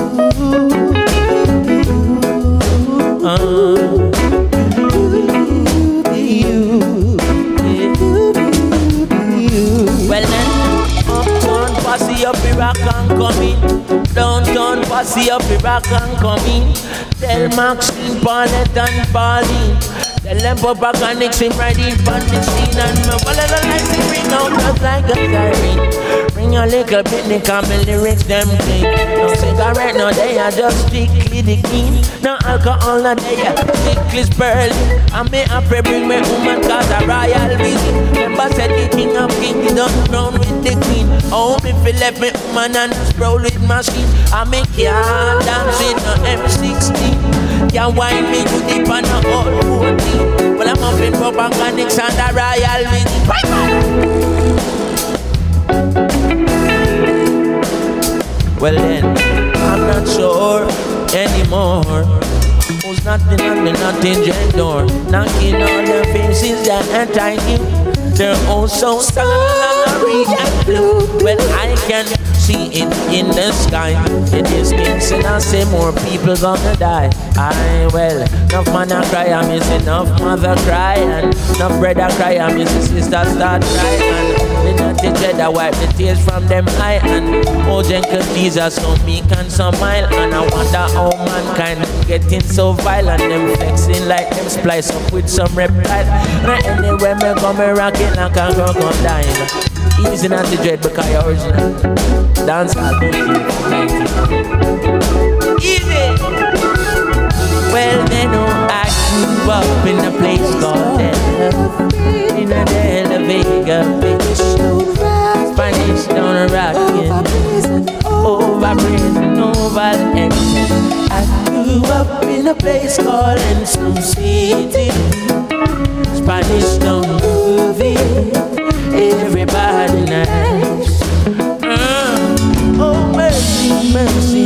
Well then, uptown posse up the rock and coming. Downtown posse up the rock and coming. Tell Maxine, Paulette and Pauline. Tell them Papa Connects him riding on the scene. And my follow the lights and ring out just like a siren. Bring a little bit, they come and lyrics them clean. No cigarette, no they are just strictly the keen. No alcohol, no they are strictly pearl. And me happy bring me woman cause a royal visit. Remember said the king of kings done crown with the queen. Oh, me feel left me woman and sprawl with machine. I make can't dance with no M16. Can't wind me to deep on a old 14. Well, I'm up in Papa Connects and a royal visit. Well then, I'm not sure anymore who's knocking on the Notting Jet door, knocking on their faces that I knew. They're all so salary and blue. Well, I can see it in the sky. It is things and I say more people gonna die. Well, enough man a cry, I miss enough mother cry. And enough brother cry, I miss the sister start cry. And they not the dread, I wipe the tears from them eye. And oh gentle Jesus, so meek and so mild. And I wonder how mankind getting so violent. Them flexing like them splice up with some reptile. And anywhere me come, me rocking like a girl come dying. Easy not the dread because you're original. Dance all easy. Well, they know I grew up in a place called in De La Vega, Spanish Town rocking over prison, over everything. I grew up in a place called Some City, Spanish Town movie, everybody nice. Oh mercy, mercy,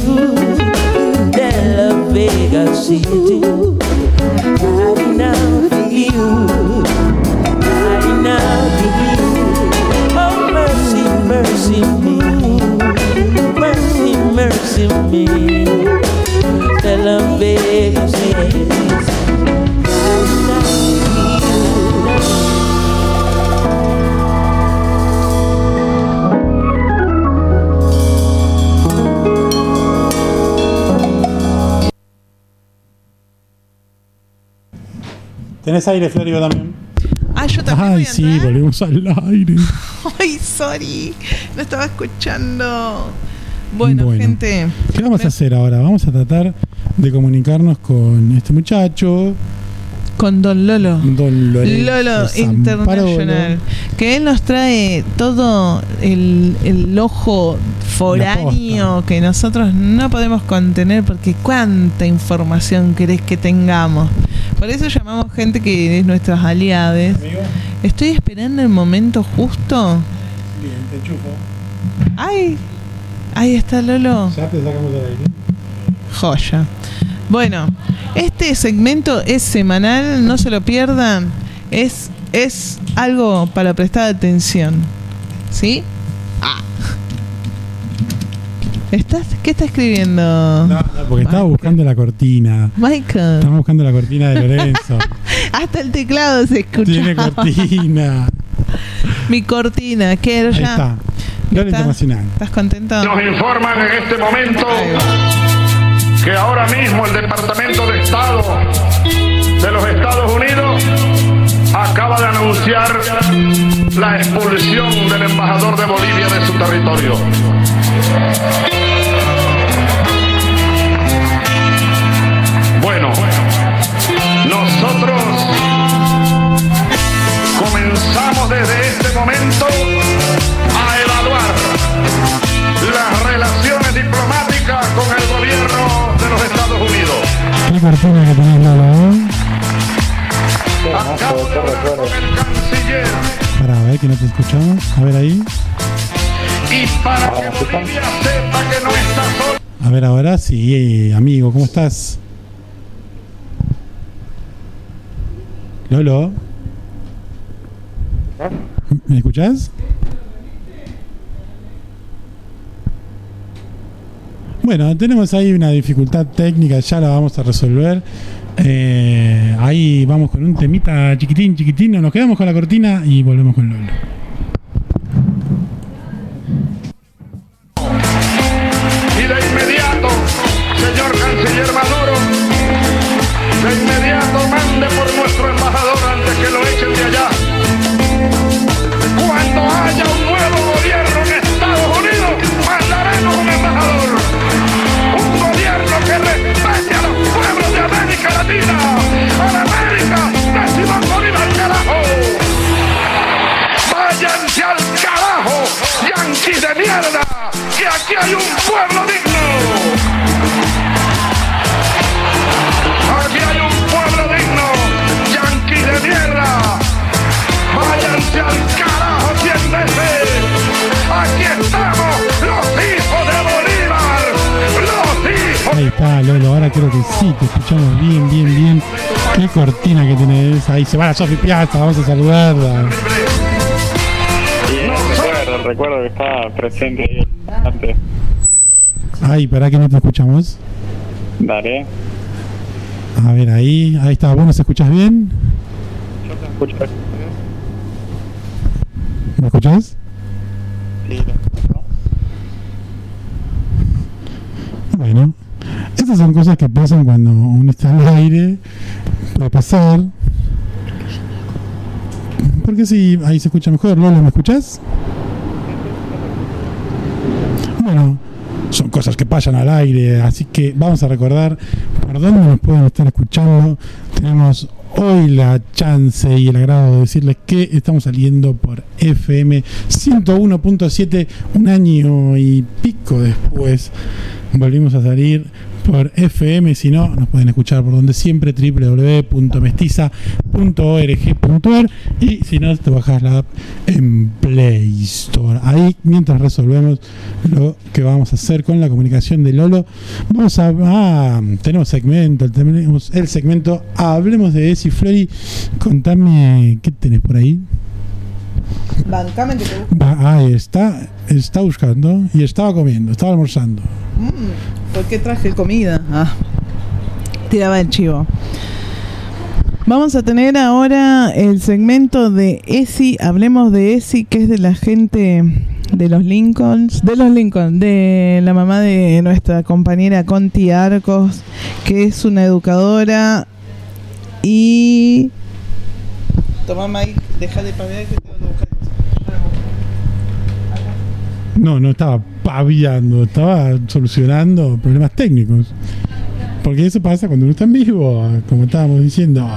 De La Vega City, riding out for you, riding out for you. Oh mercy, mercy me, mercy, mercy me, De La Vega City, riding out for you. ¿Tenés aire, Florio, también? Ah, yo también. Ay, sí, volvemos al aire. Ay, sorry. No estaba escuchando. Bueno, gente. ¿Qué vamos a hacer ahora? Vamos a tratar de comunicarnos con este muchacho. Con Don Lolo. Don Lolo International. Que él nos trae todo el ojo foráneo que nosotros no podemos contener porque cuánta información querés que tengamos. Por eso llamamos gente que es nuestros aliados. Estoy esperando el momento justo. Bien, te enchufo. Ay, ahí está Lolo. Ya te sacamos del aire. Joya. Bueno, este segmento es semanal, no se lo pierdan. Es algo para prestar atención. ¿Sí? Ah. ¿Qué está escribiendo? No, porque estaba buscando la cortina. Michael. Estamos buscando la cortina de Lorenzo. Hasta el teclado se escucha. Tiene cortina. Mi cortina, ¿qué era ya? Ahí está. Lorenzo Internacional. ¿Estás contento? Nos informan en este momento que ahora mismo el Departamento de Estado de los Estados Unidos acaba de anunciar la expulsión del embajador de Bolivia de su territorio. Bueno, nosotros comenzamos desde este momento a evaluar las relaciones diplomáticas con el gobierno de los Estados Unidos. ¿Qué cortina que tenés, Lola? Acabo de hablar con el canciller ver que no te escuchamos. A ver ahí. Y para que Bolivia sepa que no está solo. A ver ahora sí, amigo, ¿cómo estás? Lolo. ¿Me escuchás? Bueno, tenemos ahí una dificultad técnica, ya la vamos a resolver. Ahí vamos con un temita chiquitín, nos quedamos con la cortina y volvemos con Lolo. Y de inmediato, señor canciller Maduro, de inmediato mande por nuestro embajador antes que lo echen de allá. Cuando haya un nuevo gobierno en Estados Unidos, mandaremos un embajador. Un gobierno que respete a los pueblos de América Latina. ¡A la América! ¡De Simón Bolívar, carajo! ¡Váyanse al carajo, yanquis de mierda! ¡Que aquí hay un pueblo digno! ¡Aquí hay un pueblo digno! ¡Yanquis de mierda! ¡Váyanse al carajo 100 veces! ¡Aquí estamos, los hijos de Bolívar! ¡Los hijos! Ahí está, Lolo, ahora creo que sí, te escuchamos bien. Qué cortina que tenés. Ahí se va la Sofi Piazza, vamos a saludarla. Sí, recuerdo que estaba presente ahí antes. Ay, ¿para que no te escuchamos? Dale. A ver, ahí está, ¿vos nos escuchás bien? Yo te escucho. ¿Me escuchás? Sí, lo escucho. Bueno, esas son cosas que pasan cuando uno está al aire. Puede pasar. Porque si ahí se escucha mejor. Lolo, ¿me escuchás? Bueno, son cosas que pasan al aire, así que vamos a recordar por dónde nos pueden estar escuchando. Tenemos hoy la chance y el agrado de decirles que estamos saliendo por FM 101.7, un año y pico después volvimos a salir por FM. Si no, nos pueden escuchar por donde siempre, www.mestiza.org.ar, y si no, te bajas la app en Play Store. Ahí, mientras resolvemos lo que vamos a hacer con la comunicación de Lolo, vamos tenemos el segmento Hablemos de Esi. Flori, contame, ¿qué tenés por ahí? Bancame que te gusta. Ahí está buscando y estaba comiendo, estaba almorzando. ¿Por qué traje comida? Tiraba el chivo. Vamos a tener ahora el segmento de Esi, Hablemos de Esi, que es de la gente de los Lincolns, de la mamá de nuestra compañera Conti Arcos, que es una educadora. Y toma, Mike, deja de paviar que tengo que buscar. No estaba paviando, estaba solucionando problemas técnicos. Porque eso pasa cuando uno está en vivo, como estábamos diciendo.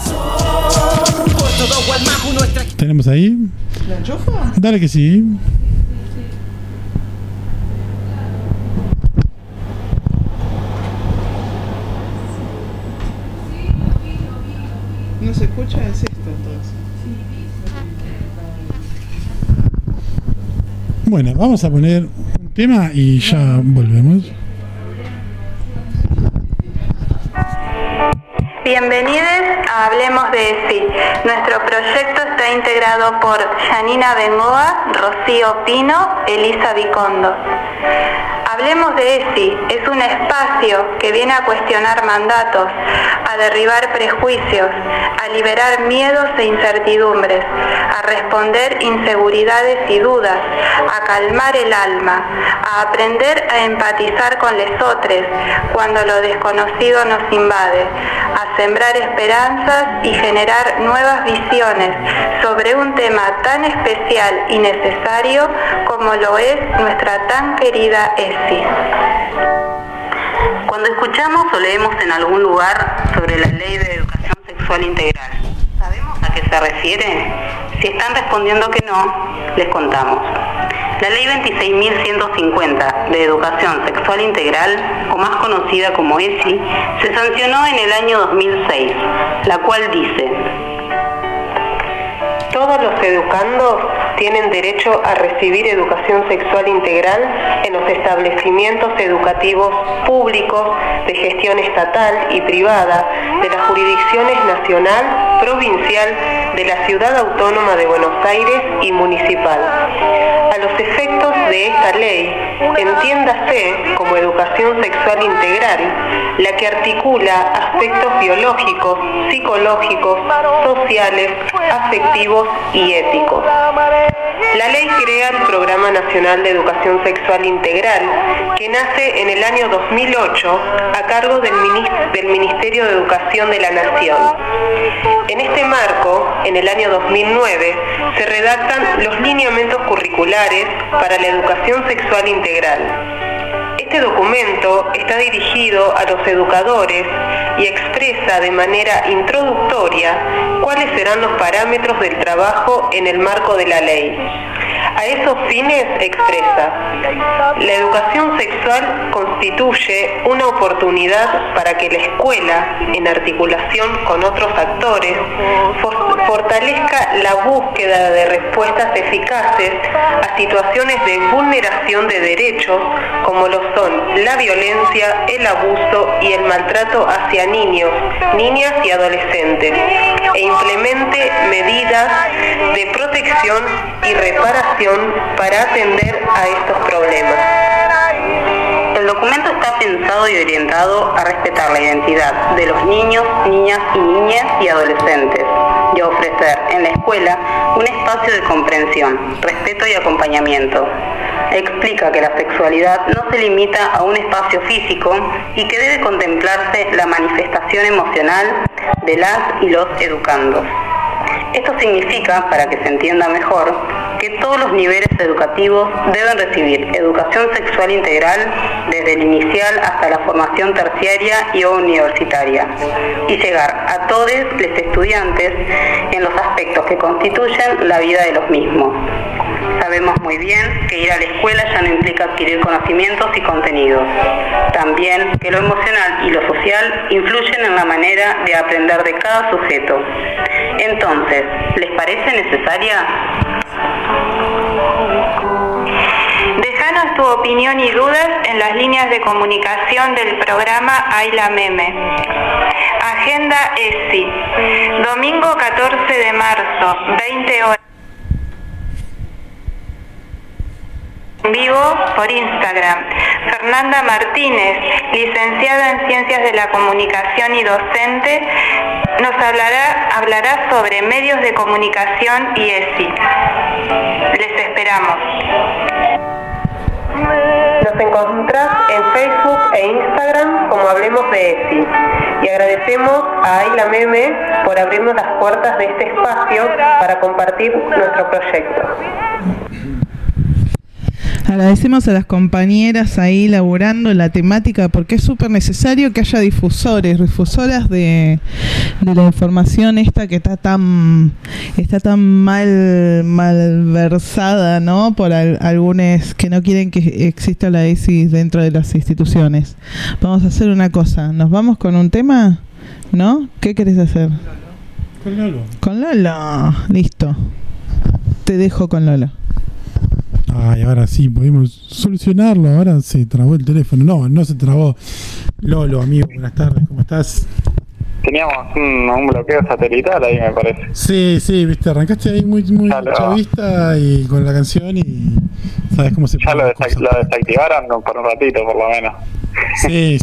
¿Tenemos ahí? ¿La enchufo? Dale que sí. ¿No se escucha? Es esto entonces. Bueno, vamos a poner un tema y ya volvemos. Bienvenidos a Hablemos de ESI. Nuestro proyecto está integrado por Janina Bengoa, Rocío Pino, Elisa Vicondo. Hablemos de ESI es un espacio que viene a cuestionar mandatos, a derribar prejuicios, a liberar miedos e incertidumbres, a responder inseguridades y dudas, a calmar el alma, a aprender a empatizar con lesotres cuando lo desconocido nos invade, a sembrar esperanzas y generar nuevas visiones sobre un tema tan especial y necesario como lo es nuestra tan querida ESI. Cuando escuchamos o leemos en algún lugar sobre la Ley de Educación Sexual Integral, ¿sabemos a qué se refiere? Si están respondiendo que no, les contamos. La Ley 26.150 de Educación Sexual Integral, o más conocida como ESI, se sancionó en el año 2006, la cual dice: Todos los educandos tienen derecho a recibir educación sexual integral en los establecimientos educativos públicos de gestión estatal y privada de las jurisdicciones nacional, provincial, de la Ciudad Autónoma de Buenos Aires y municipal. A los efectos de esta ley, entiéndase como educación sexual integral, la que articula aspectos biológicos, psicológicos, sociales, afectivos y éticos. La ley crea el Programa Nacional de Educación Sexual Integral, que nace en el año 2008 a cargo del Ministerio de Educación de la Nación. En este marco, en el año 2009, se redactan los lineamientos curriculares para la educación sexual integral. Este documento está dirigido a los educadores y expresa de manera introductoria cuáles serán los parámetros del trabajo en el marco de la ley. A esos fines expresa: la educación sexual constituye una oportunidad para que la escuela, en articulación con otros actores, fortalezca la búsqueda de respuestas eficaces a situaciones de vulneración de derechos como lo son la violencia, el abuso y el maltrato hacia niños, niñas y adolescentes, e implemente medidas de protección y reparación para atender a estos problemas. El documento está pensado y orientado a respetar la identidad de los niños, niñas y niñas y adolescentes y a ofrecer en la escuela un espacio de comprensión, respeto y acompañamiento. Explica que la sexualidad no se limita a un espacio físico y que debe contemplarse la manifestación emocional de las y los educandos. Esto significa, para que se entienda mejor, que todos los niveles educativos deben recibir educación sexual integral desde el inicial hasta la formación terciaria y o universitaria y llegar a todos los estudiantes en los aspectos que constituyen la vida de los mismos. Sabemos muy bien que ir a la escuela ya no implica adquirir conocimientos y contenidos. También que lo emocional y lo social influyen en la manera de aprender de cada sujeto. Entonces, ¿les parece necesaria? Dejanos tu opinión y dudas en las líneas de comunicación del programa Ayla Meme. Agenda ESI. Domingo 14 de marzo, 20 horas. En vivo por Instagram. Fernanda Martínez, licenciada en Ciencias de la Comunicación y docente, nos hablará sobre medios de comunicación y ESI. Les esperamos. Nos encontrás en Facebook e Instagram como Hablemos de ESI y agradecemos a Ayla Meme por abrirnos las puertas de este espacio para compartir nuestro proyecto. Agradecemos a las compañeras ahí laburando en la temática porque es súper necesario que haya difusoras de la información esta que está tan malversada, ¿no? Por algunos que no quieren que exista la ESI dentro de las instituciones. Vamos a hacer una cosa, nos vamos con un tema, ¿no? ¿Qué querés hacer? Con Lolo. Con Lolo, listo. Te dejo con Lolo. Ay, ahora sí, podemos solucionarlo. Ahora se trabó el teléfono. No se trabó. Lolo, amigo, buenas tardes, ¿cómo estás? Teníamos un bloqueo satelital ahí, me parece. Sí, viste, arrancaste ahí muy chavista y con la canción y sabes cómo se ya lo desactivaron por un ratito, por lo menos. Sí.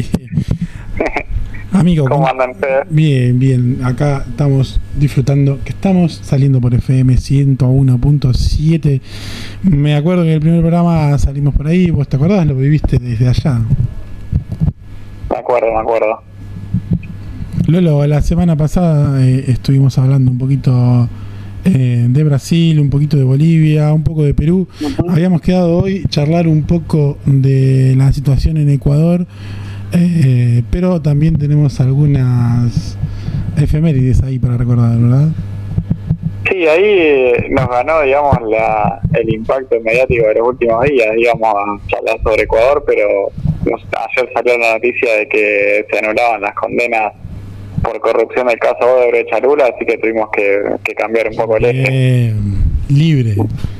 Amigo, ¿cómo andan ustedes? Bien, acá estamos disfrutando, que estamos saliendo por FM 101.7. Me acuerdo que en el primer programa salimos por ahí, ¿vos te acordás? Lo viviste desde allá. Me acuerdo. Lolo, la semana pasada estuvimos hablando un poquito de Brasil, un poquito de Bolivia, un poco de Perú. Uh-huh. Habíamos quedado hoy charlar un poco de la situación en Ecuador. Pero también tenemos algunas efemérides ahí para recordar, ¿verdad? Sí, ahí nos ganó, digamos, el impacto mediático de los últimos días, digamos, a charlar sobre Ecuador, pero ayer salió la noticia de que se anulaban las condenas por corrupción del caso Odebrecht a Lula, así que tuvimos que cambiar un poco el eje. Libre.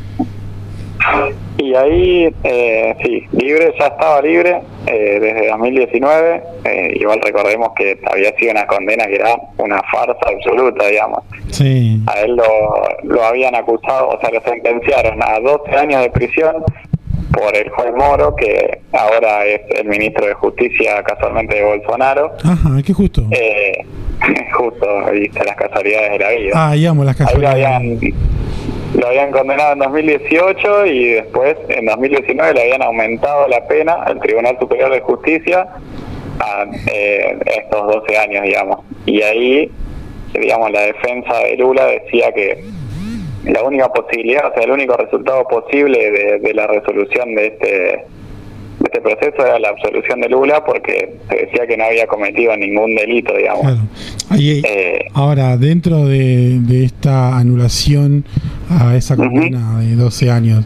Y ahí, sí, libre, ya estaba libre desde 2019. Igual recordemos que había sido una condena que era una farsa absoluta, digamos. Sí. A él lo habían acusado, o sea, lo sentenciaron a 12 años de prisión por el juez Moro, que ahora es el ministro de Justicia casualmente de Bolsonaro. Ajá, qué justo. Justo, viste, las casualidades de la vida. Ah, amo las casualidades. Lo habían condenado en 2018 y después en 2019 le habían aumentado la pena al Tribunal Superior de Justicia a estos 12 años, digamos. Y ahí, digamos, la defensa de Lula decía que la única posibilidad, o sea, el único resultado posible de la resolución de este proceso era la absolución de Lula, porque se decía que no había cometido ningún delito, digamos. Claro. Ahora, dentro de esta anulación a esa condena de 12 años,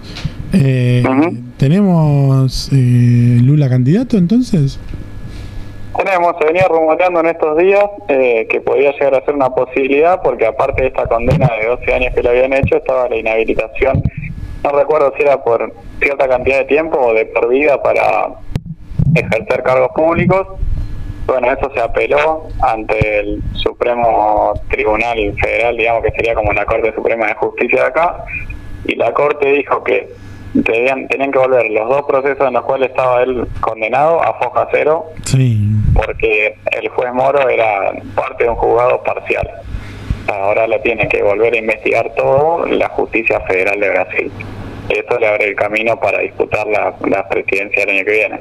¿tenemos Lula candidato entonces? Se venía rumoreando en estos días que podía llegar a ser una posibilidad, porque aparte de esta condena de 12 años que le habían hecho, estaba la inhabilitación, no recuerdo si era por cierta cantidad de tiempo o de por vida para ejercer cargos públicos. Bueno, eso se apeló ante el Supremo Tribunal Federal, digamos que sería como la Corte Suprema de Justicia de acá, y la Corte dijo que tenían que volver los dos procesos en los cuales estaba él condenado a foja cero, sí, porque el juez Moro era parte de un juzgado parcial. Ahora lo tiene que volver a investigar todo la Justicia Federal de Brasil. Eso le abre el camino para disputar la presidencia el año que viene.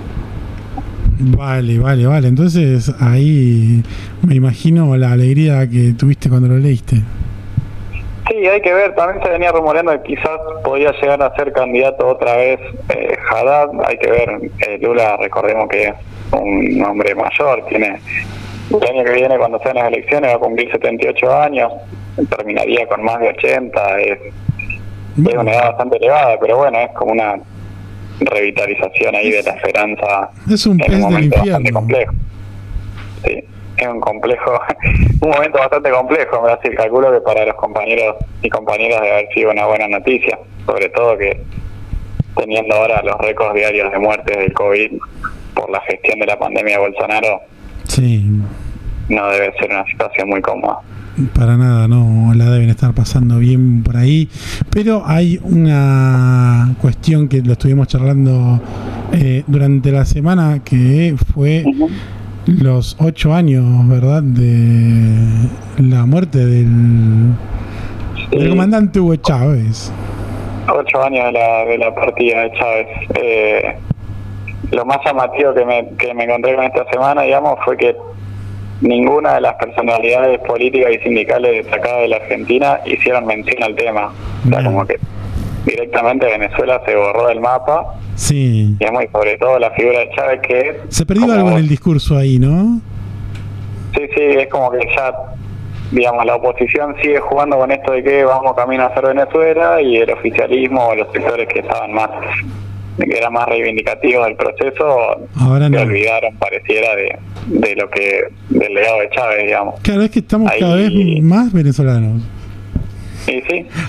Vale. Entonces ahí me imagino la alegría que tuviste cuando lo leíste. Sí, hay que ver, también se venía rumoreando que quizás podía llegar a ser candidato otra vez Haddad. Hay que ver, Lula, recordemos que es un hombre mayor, tiene el año que viene, cuando sean las elecciones, va a cumplir 78 años, terminaría con más de 80, es una edad bastante elevada, pero bueno, es como una revitalización ahí de la esperanza. Es un pez del infierno. Bastante complejo. Sí, es un momento bastante complejo en Brasil. Calculo que para los compañeros y compañeras debe haber sido una buena noticia, sobre todo que teniendo ahora los récords diarios de muertes del COVID por la gestión de la pandemia de Bolsonaro. Sí. No debe ser una situación muy cómoda. Para nada, no la deben estar pasando bien por ahí. Pero hay una cuestión que lo estuvimos charlando durante la semana, que fue los 8 años, ¿verdad?, de la muerte del comandante Hugo Chávez. 8 años de la partida de Chávez. Lo más llamativo que me encontré con esta semana, digamos, fue que ninguna de las personalidades políticas y sindicales destacadas de la Argentina hicieron mención al tema. O sea, como que directamente Venezuela se borró del mapa. Sí. Digamos, y sobre todo la figura de Chávez, que se perdió algo en el discurso ahí, ¿no? Sí, es como que ya, digamos, la oposición sigue jugando con esto de que vamos camino a ser Venezuela, y el oficialismo o los sectores que estaban que eran más reivindicativos del proceso, ahora no. Se olvidaron, pareciera, de lo que del legado de Chávez, digamos. Claro, es que estamos ahí, cada vez más venezolanos. Sí.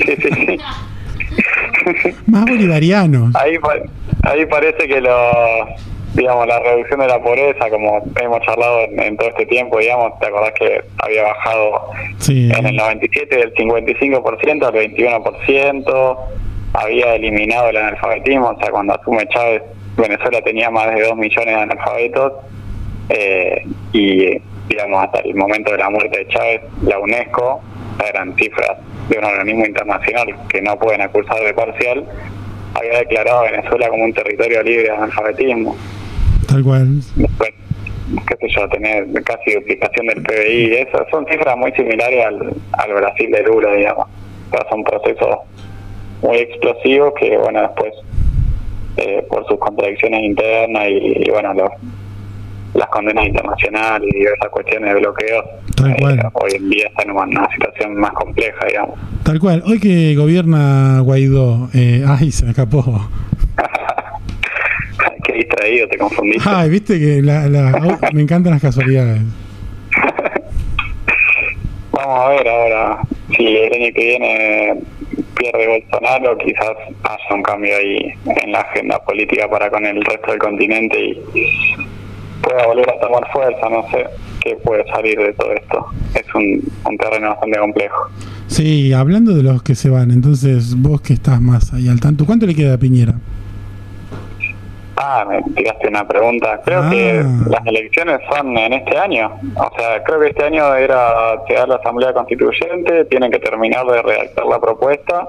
Más bolivarianos. Ahí parece que la reducción de la pobreza, como hemos charlado en todo este tiempo, digamos, te acordás que había bajado en el 97 del 55% al 21%, había eliminado el analfabetismo, o sea, cuando asume Chávez, Venezuela tenía más de 2 millones de analfabetos, y digamos, hasta el momento de la muerte de Chávez, la UNESCO, eran cifras de un organismo internacional que no pueden acusar de parcial, había declarado a Venezuela como un territorio libre de analfabetismo. Tal cual. Después, qué sé yo, tener casi duplicación del PBI, esas son cifras muy similares al Brasil de Lula, digamos. O sea, son procesos muy explosivos que, bueno, después, por sus contradicciones internas y bueno, las condenas internacionales y diversas cuestiones de bloqueos, hoy en día están en una situación más compleja, digamos. Tal cual. Hoy que gobierna Guaidó, se me escapó. Qué distraído, te confundiste. Viste que me encantan las casualidades. Vamos a ver ahora si el año que viene pierde Bolsonaro, quizás haya un cambio ahí en la agenda política para con el resto del continente y pueda volver a tomar fuerza. No sé qué puede salir de todo esto. Es un terreno bastante complejo. Sí, hablando de los que se van, entonces vos que estás más ahí al tanto, ¿cuánto le queda a Piñera? Me tiraste una pregunta. Creo que las elecciones son en este año. O sea, creo que este año se da la Asamblea Constituyente, tienen que terminar de redactar la propuesta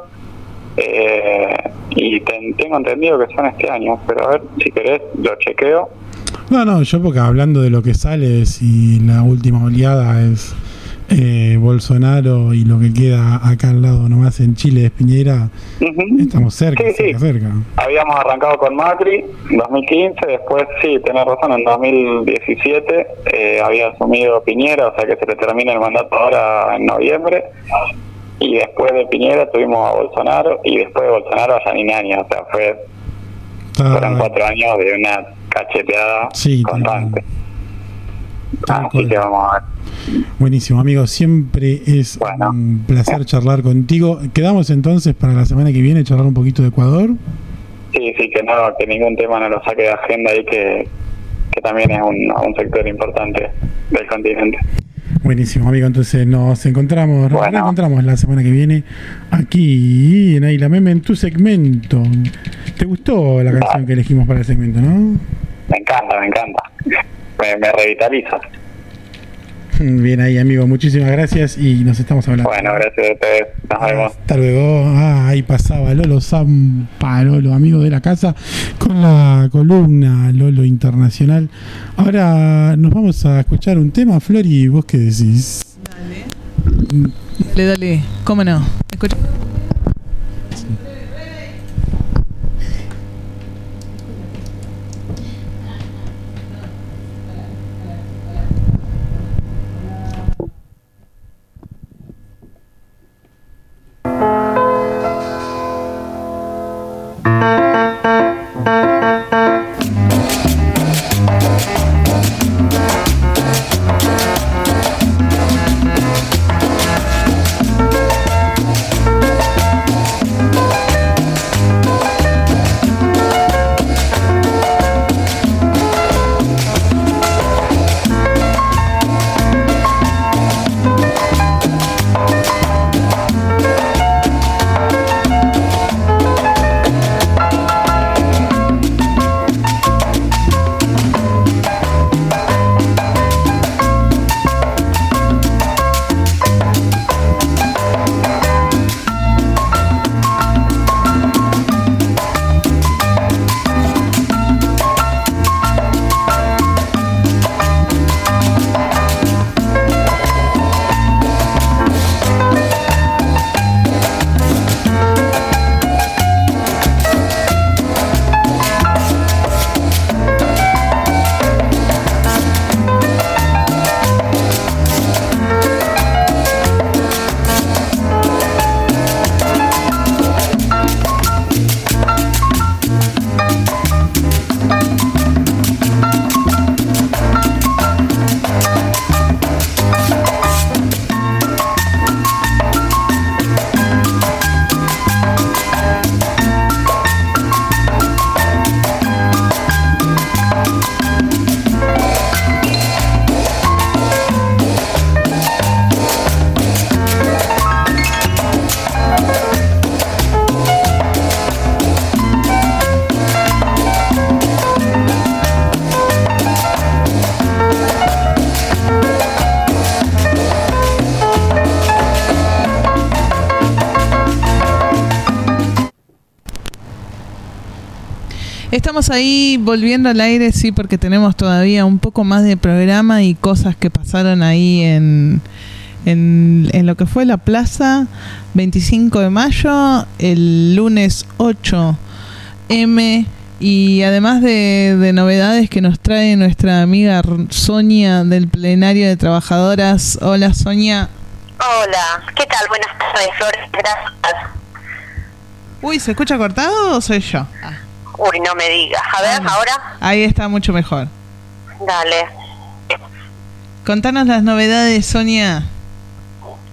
y tengo entendido que son este año, pero a ver, si querés lo chequeo. No, yo porque hablando de lo que sale, si la última oleada es Bolsonaro y lo que queda acá al lado nomás en Chile es Piñera, estamos cerca. Habíamos arrancado con Macri en 2015, después sí, tenés razón, en 2017 había asumido Piñera, o sea que se le termina el mandato ahora en noviembre, y después de Piñera tuvimos a Bolsonaro, y después de Bolsonaro a Yanina Áñez, o sea, fueron 4 años de una cacheteada constante. Así que vamos a ver. Buenísimo, amigo, siempre es un placer charlar contigo. Quedamos entonces para la semana que viene charlar un poquito de Ecuador. Sí, que ningún tema no lo saque de agenda y que también es un sector importante del continente. Buenísimo, amigo, entonces nos reencontramos la semana que viene aquí en Águila Meme en tu segmento. ¿Te gustó la canción que elegimos para el segmento, no? Me encanta. Me revitaliza. Bien ahí, amigo, muchísimas gracias y nos estamos hablando. Bueno, gracias a ustedes, nos vemos. Hasta luego. Ahí pasaba Lolo Zampa, Lolo, amigo de la casa, con la columna Lolo Internacional. Ahora nos vamos a escuchar un tema, Flori, ¿vos qué decís? Dale, ¿cómo no? Escucha. Estamos ahí volviendo al aire, sí, porque tenemos todavía un poco más de programa y cosas que pasaron ahí en lo que fue la plaza 25 de mayo, el lunes 8M, y además de novedades que nos trae nuestra amiga Sonia del Plenario de Trabajadoras. Hola, Sonia. Hola, ¿qué tal? Buenas tardes, Flores, gracias. Uy, ¿se escucha cortado o soy yo? Uy, no me digas. A ver, ¿ahora? Ahí está mucho mejor. Dale. Contanos las novedades, Sonia.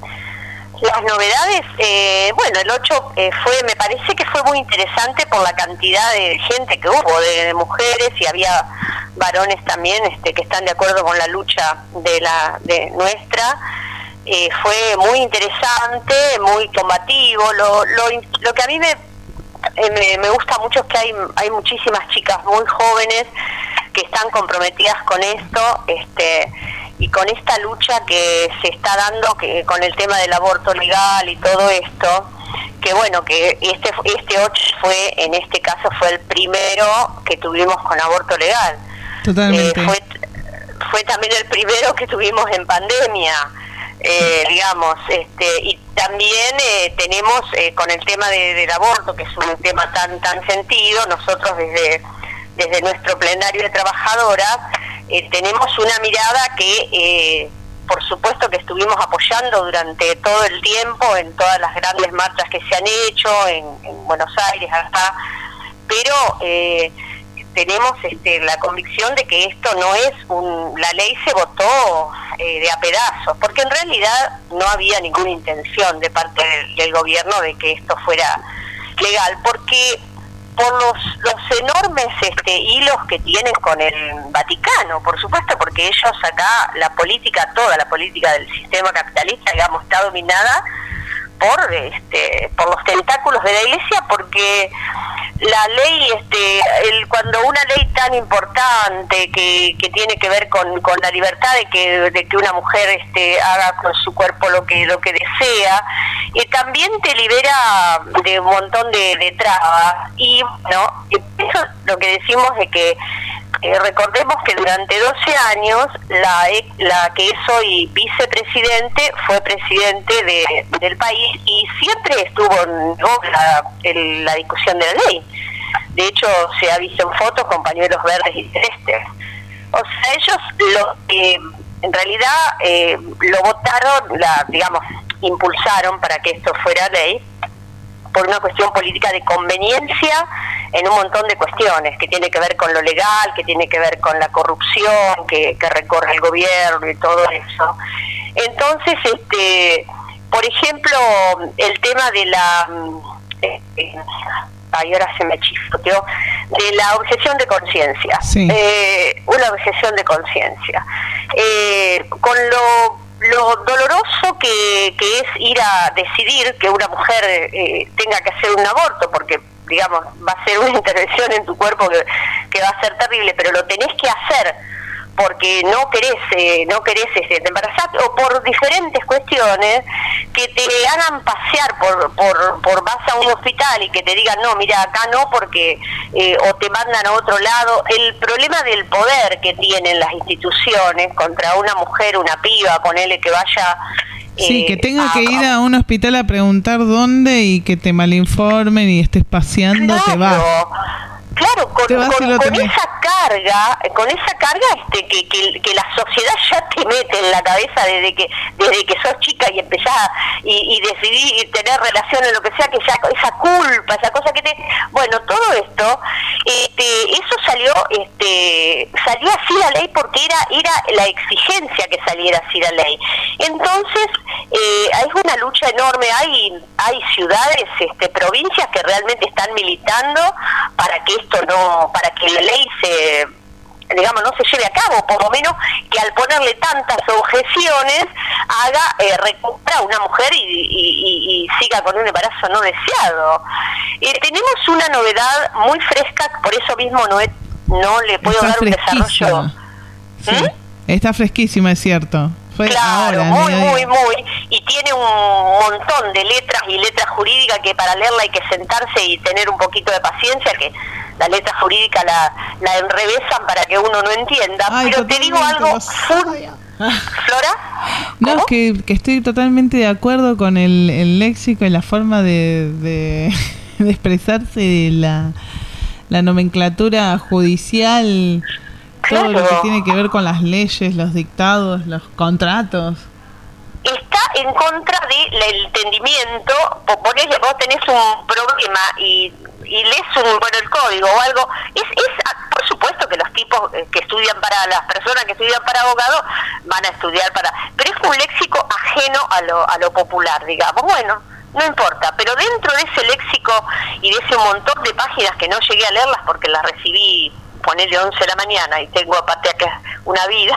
Las novedades, bueno, el 8 me parece que fue muy interesante por la cantidad de gente que hubo, de mujeres, y había varones también que están de acuerdo con la lucha de nuestra. Fue muy interesante, muy combativo. Lo que a mí me gusta mucho es que hay muchísimas chicas muy jóvenes que están comprometidas con esto, y con esta lucha que se está dando con el tema del aborto legal y todo esto, que bueno, que este 8 en este caso fue el primero que tuvimos con aborto legal. Totalmente. Fue también el primero que tuvimos en pandemia, digamos, y también tenemos con el tema del aborto, que es un tema tan sentido, nosotros desde nuestro plenario de trabajadoras tenemos una mirada que por supuesto que estuvimos apoyando durante todo el tiempo en todas las grandes marchas que se han hecho en Buenos Aires acá, pero tenemos la convicción de que esto no es la ley se votó de a pedazos, porque en realidad no había ninguna intención de parte del gobierno de que esto fuera legal, porque por los enormes hilos que tienen con el Vaticano, por supuesto, porque ellos acá toda la política del sistema capitalista, digamos, está dominada por los tentáculos de la Iglesia, porque la ley, cuando una ley tan importante que tiene que ver con la libertad de que una mujer haga con su cuerpo lo que desea, también te libera de un montón de trabas. Y bueno, eso lo que decimos es que recordemos que durante 12 años la que es hoy vicepresidente fue presidente del país y siempre estuvo en la discusión de la ley. De hecho, se ha visto en fotos con pañuelos verdes y celestes. O sea, ellos en realidad lo votaron, digamos, impulsaron para que esto fuera ley por una cuestión política de conveniencia en un montón de cuestiones que tiene que ver con lo legal, que tiene que ver con la corrupción que recorre el gobierno y todo eso. Entonces, por ejemplo, el tema de la ahora se me chispoteó, de la objeción de conciencia. Sí. Una objeción de conciencia. Con lo doloroso que es ir a decidir que una mujer tenga que hacer un aborto, porque digamos va a ser una intervención en tu cuerpo que va a ser terrible, pero lo tenés que hacer porque no querés embarazar, o por diferentes cuestiones que te hagan pasear por vas a un hospital y que te digan no, mira, acá no, porque o te mandan a otro lado. El problema del poder que tienen las instituciones contra una mujer, una piba, ponele que vaya sí, que tenga que ir a un hospital a preguntar dónde y que te malinformen y estés paseando, claro, te vas. Claro, con esa carga que la sociedad ya te mete en la cabeza desde que sos chica y empezás y decidí tener relaciones, lo que sea, que ya esa culpa, esa cosa que bueno, todo esto, eso salió así la ley porque era la exigencia que saliera así la ley. Entonces, hay una lucha enorme, hay ciudades, provincias que realmente están militando para que para que la ley no se lleve a cabo, por lo menos que al ponerle tantas objeciones haga recuperar a una mujer y siga con un embarazo no deseado. Tenemos una novedad muy fresca, por eso mismo no le puedo dar un desarrollo. Sí. Está fresquísima, es cierto. Claro, ahora, muy, y tiene un montón de letras y letras jurídicas que para leerla hay que sentarse y tener un poquito de paciencia, que la letra jurídica la enrevesan para que uno no entienda. Ay, pero te digo algo, ¿Flora? No, es que estoy totalmente de acuerdo con el léxico y la forma de expresarse de la nomenclatura judicial. Todo lo que tiene que ver con las leyes, los dictados, los contratos. Está en contra del entendimiento. Ponele, vos tenés un problema y lees el código o algo. Por supuesto que los tipos que estudian para, las personas que estudian para abogados van a estudiar para, pero es un léxico ajeno a lo popular, digamos. Bueno, no importa, pero dentro de ese léxico y de ese montón de páginas que no llegué a leerlas porque las recibí, ponerle 11 de la mañana y tengo aparte acá una vida,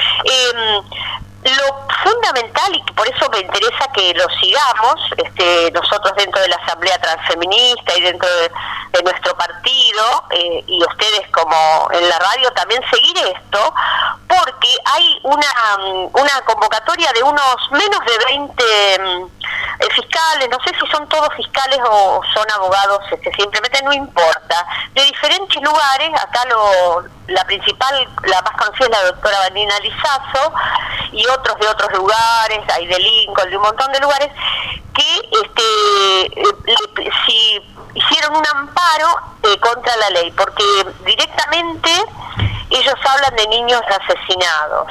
lo fundamental, y por eso me interesa que lo sigamos, nosotros dentro de la Asamblea Transfeminista y dentro de nuestro partido, y ustedes como en la radio también, seguir esto, porque hay una convocatoria de unos menos de 20 fiscales, no sé si son todos fiscales o son abogados, simplemente no importa, de diferentes lugares. Acá la principal, la más conocida es la doctora Vanina Lizazo, y otros de otros lugares, hay de Lincoln, de un montón de lugares, que si hicieron un amparo contra la ley, porque directamente ellos hablan de niños asesinados.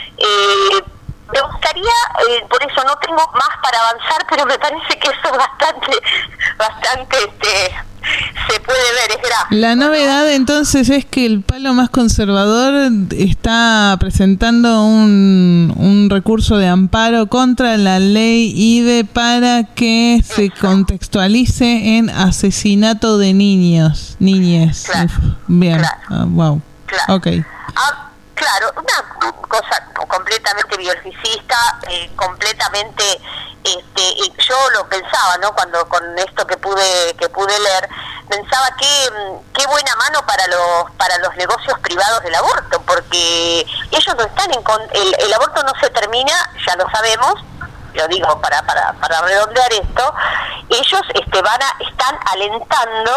Me gustaría, por eso no tengo más para avanzar, pero me parece que eso es bastante se puede ver, es grave. La novedad entonces es que el palo más conservador está presentando un recurso de amparo contra la ley IDE para que se contextualice en asesinato de niñes. Claro, bien, claro, wow, claro. Okay. Claro, una cosa completamente biologicista, completamente, yo lo pensaba, ¿no? Cuando con esto que pude leer, pensaba qué buena mano para los negocios privados del aborto, porque ellos no están el aborto no se termina, ya lo sabemos. Lo digo para redondear esto, ellos están alentando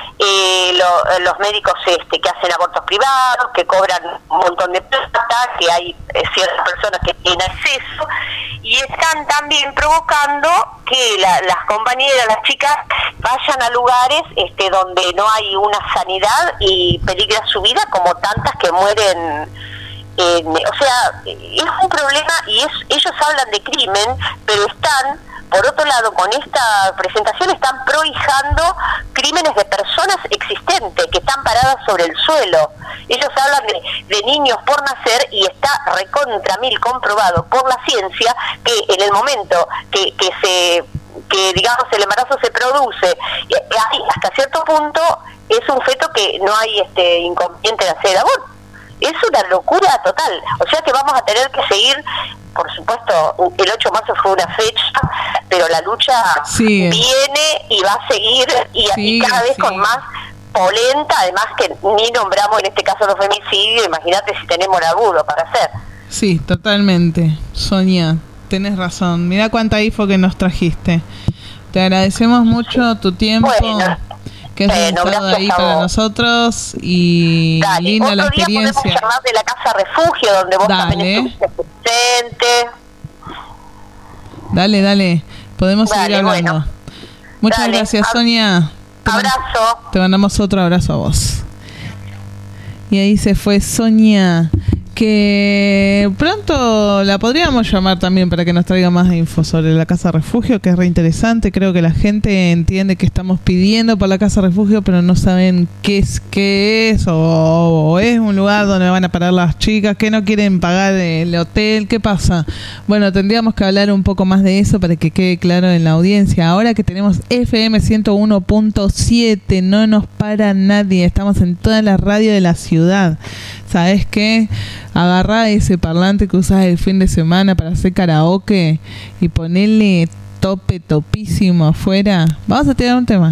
los médicos que hacen abortos privados, que cobran un montón de plata, que hay ciertas personas que tienen acceso, y están también provocando que las compañeras, las chicas, vayan a lugares donde no hay una sanidad y peligra su vida, como tantas que mueren. O sea, es un problema, y ellos hablan de crimen, pero están, por otro lado, con esta presentación están prohijando crímenes de personas existentes que están paradas sobre el suelo. Ellos hablan de niños por nacer, y está recontra mil comprobado por la ciencia que en el momento que digamos el embarazo se produce, hasta cierto punto es un feto que no hay inconveniente de hacer aborto. Es una locura total. O sea que vamos a tener que seguir, por supuesto, el 8 de marzo fue una fecha, pero la lucha viene y va a seguir, y cada vez con más polenta, además que ni nombramos en este caso los femicidios, imagínate si tenemos laburo para hacer. Sí, totalmente. Sonia, tenés razón. Mirá cuánta info que nos trajiste. Te agradecemos mucho tu tiempo. Bueno, que has estado ahí para nosotros, y dale, linda la experiencia. Otro día podemos charlar de la Casa Refugio, donde vos también estuviste presente. Dale, podemos seguir hablando. Bueno. Muchas gracias, Sonia. Abrazo. Te mandamos otro abrazo a vos. Y ahí se fue Sonia, que pronto la podríamos llamar también para que nos traiga más info sobre la Casa Refugio, que es re interesante. Creo que la gente entiende que estamos pidiendo por la Casa Refugio, pero no saben qué es o es un lugar donde van a parar las chicas, que no quieren pagar el hotel. ¿Qué pasa? Bueno, tendríamos que hablar un poco más de eso para que quede claro en la audiencia. Ahora que tenemos FM 101.7, no nos para nadie, estamos en toda la radio de la ciudad. ¿Sabes qué? Agarrá ese parlante que usás el fin de semana para hacer karaoke y ponerle topísimo afuera. Vamos a tirar un tema.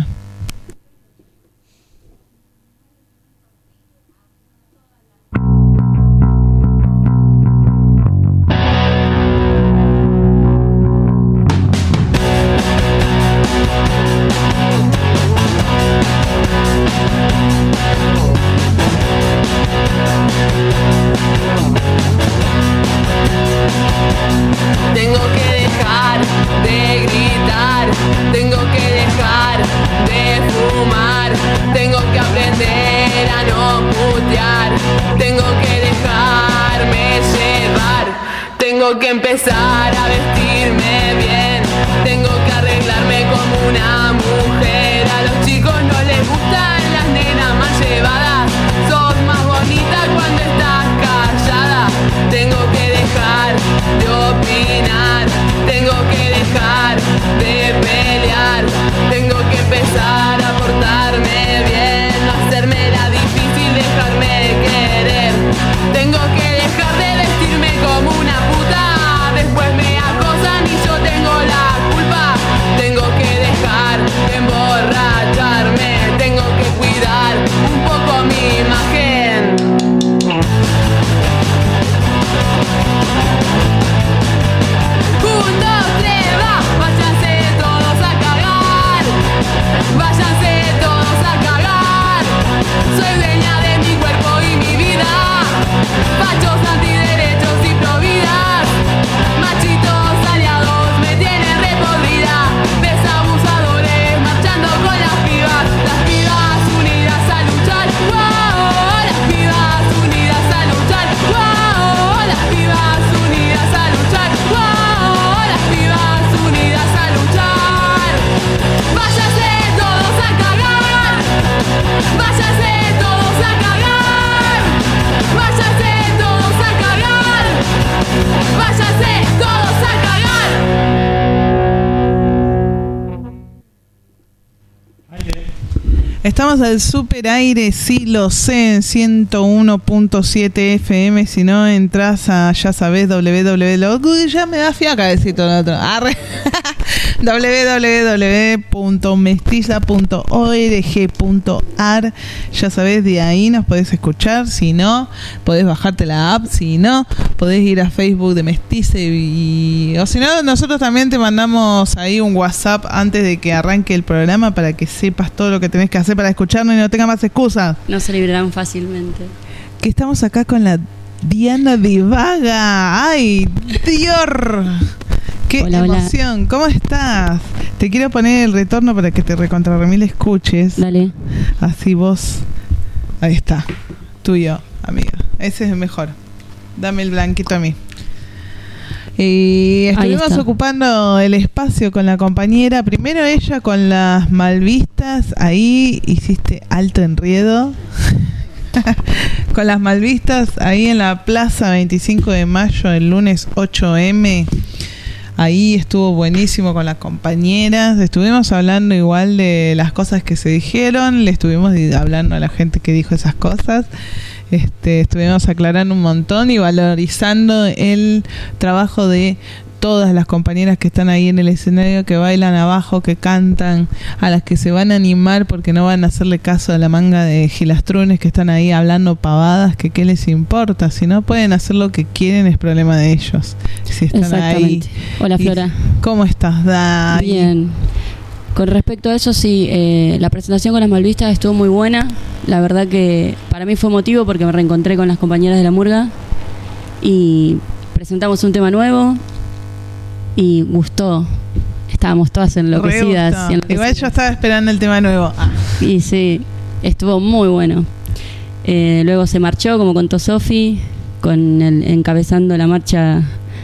Tengo que dejar de gritar, tengo que dejar de fumar, tengo que aprender a no putear, tengo que dejarme llevar, tengo que empezar a vestirme bien, tengo que arreglarme como una mujer. A los chicos no les gustan las nenas más llevadas, sos más bonita Estamos al super aire, sí lo sé, en 101.7 FM. Si no, entras a, ya sabes, www. Ya me da fiaca decir todo lo otro. www.mestiza.org.ar. Ya sabes, de ahí nos podés escuchar. Si no, podés bajarte la app. Si no, podés ir a Facebook de Mestiza o si no, nosotros también te mandamos ahí un WhatsApp antes de que arranque el programa para que sepas todo lo que tenés que hacer para escucharnos y no tengas más excusas. No se librarán fácilmente. Que estamos acá con la Diana Divaga. ¡Ay, Dior! ¡Qué hola, emoción! Hola. ¿Cómo estás? Te quiero poner el retorno para que te recontrarremil escuches. Dale. Así vos. Ahí está. Tuyo, amiga. Ese es el mejor. Dame el blanquito a mí. Y estuvimos ocupando el espacio con la compañera. Primero ella con las Malvistas. Ahí hiciste alto enredo. Con las Malvistas ahí en la Plaza 25 de Mayo el lunes 8M. Ahí estuvo buenísimo con las compañeras. Estuvimos hablando igual de las cosas que se dijeron. Le estuvimos hablando a la gente que dijo esas cosas. Estuvimos aclarando un montón y valorizando el trabajo de todas las compañeras que están ahí en el escenario, que bailan abajo, que cantan, a las que se van a animar porque no van a hacerle caso a la manga de gilastrunes que están ahí hablando pavadas, que qué les importa. Si no pueden hacer lo que quieren, es problema de ellos. Si están ahí. Hola, Flora. ¿Cómo estás, Dai? Bien. Con respecto a eso, sí, la presentación con las Malvistas estuvo muy buena. La verdad que para mí fue emotivo porque me reencontré con las compañeras de la murga y presentamos un tema nuevo y gustó. Estábamos todas enloquecidas. Igual yo estaba esperando el tema nuevo. Y sí, estuvo muy bueno. Luego se marchó, como contó Sofi, encabezando la marcha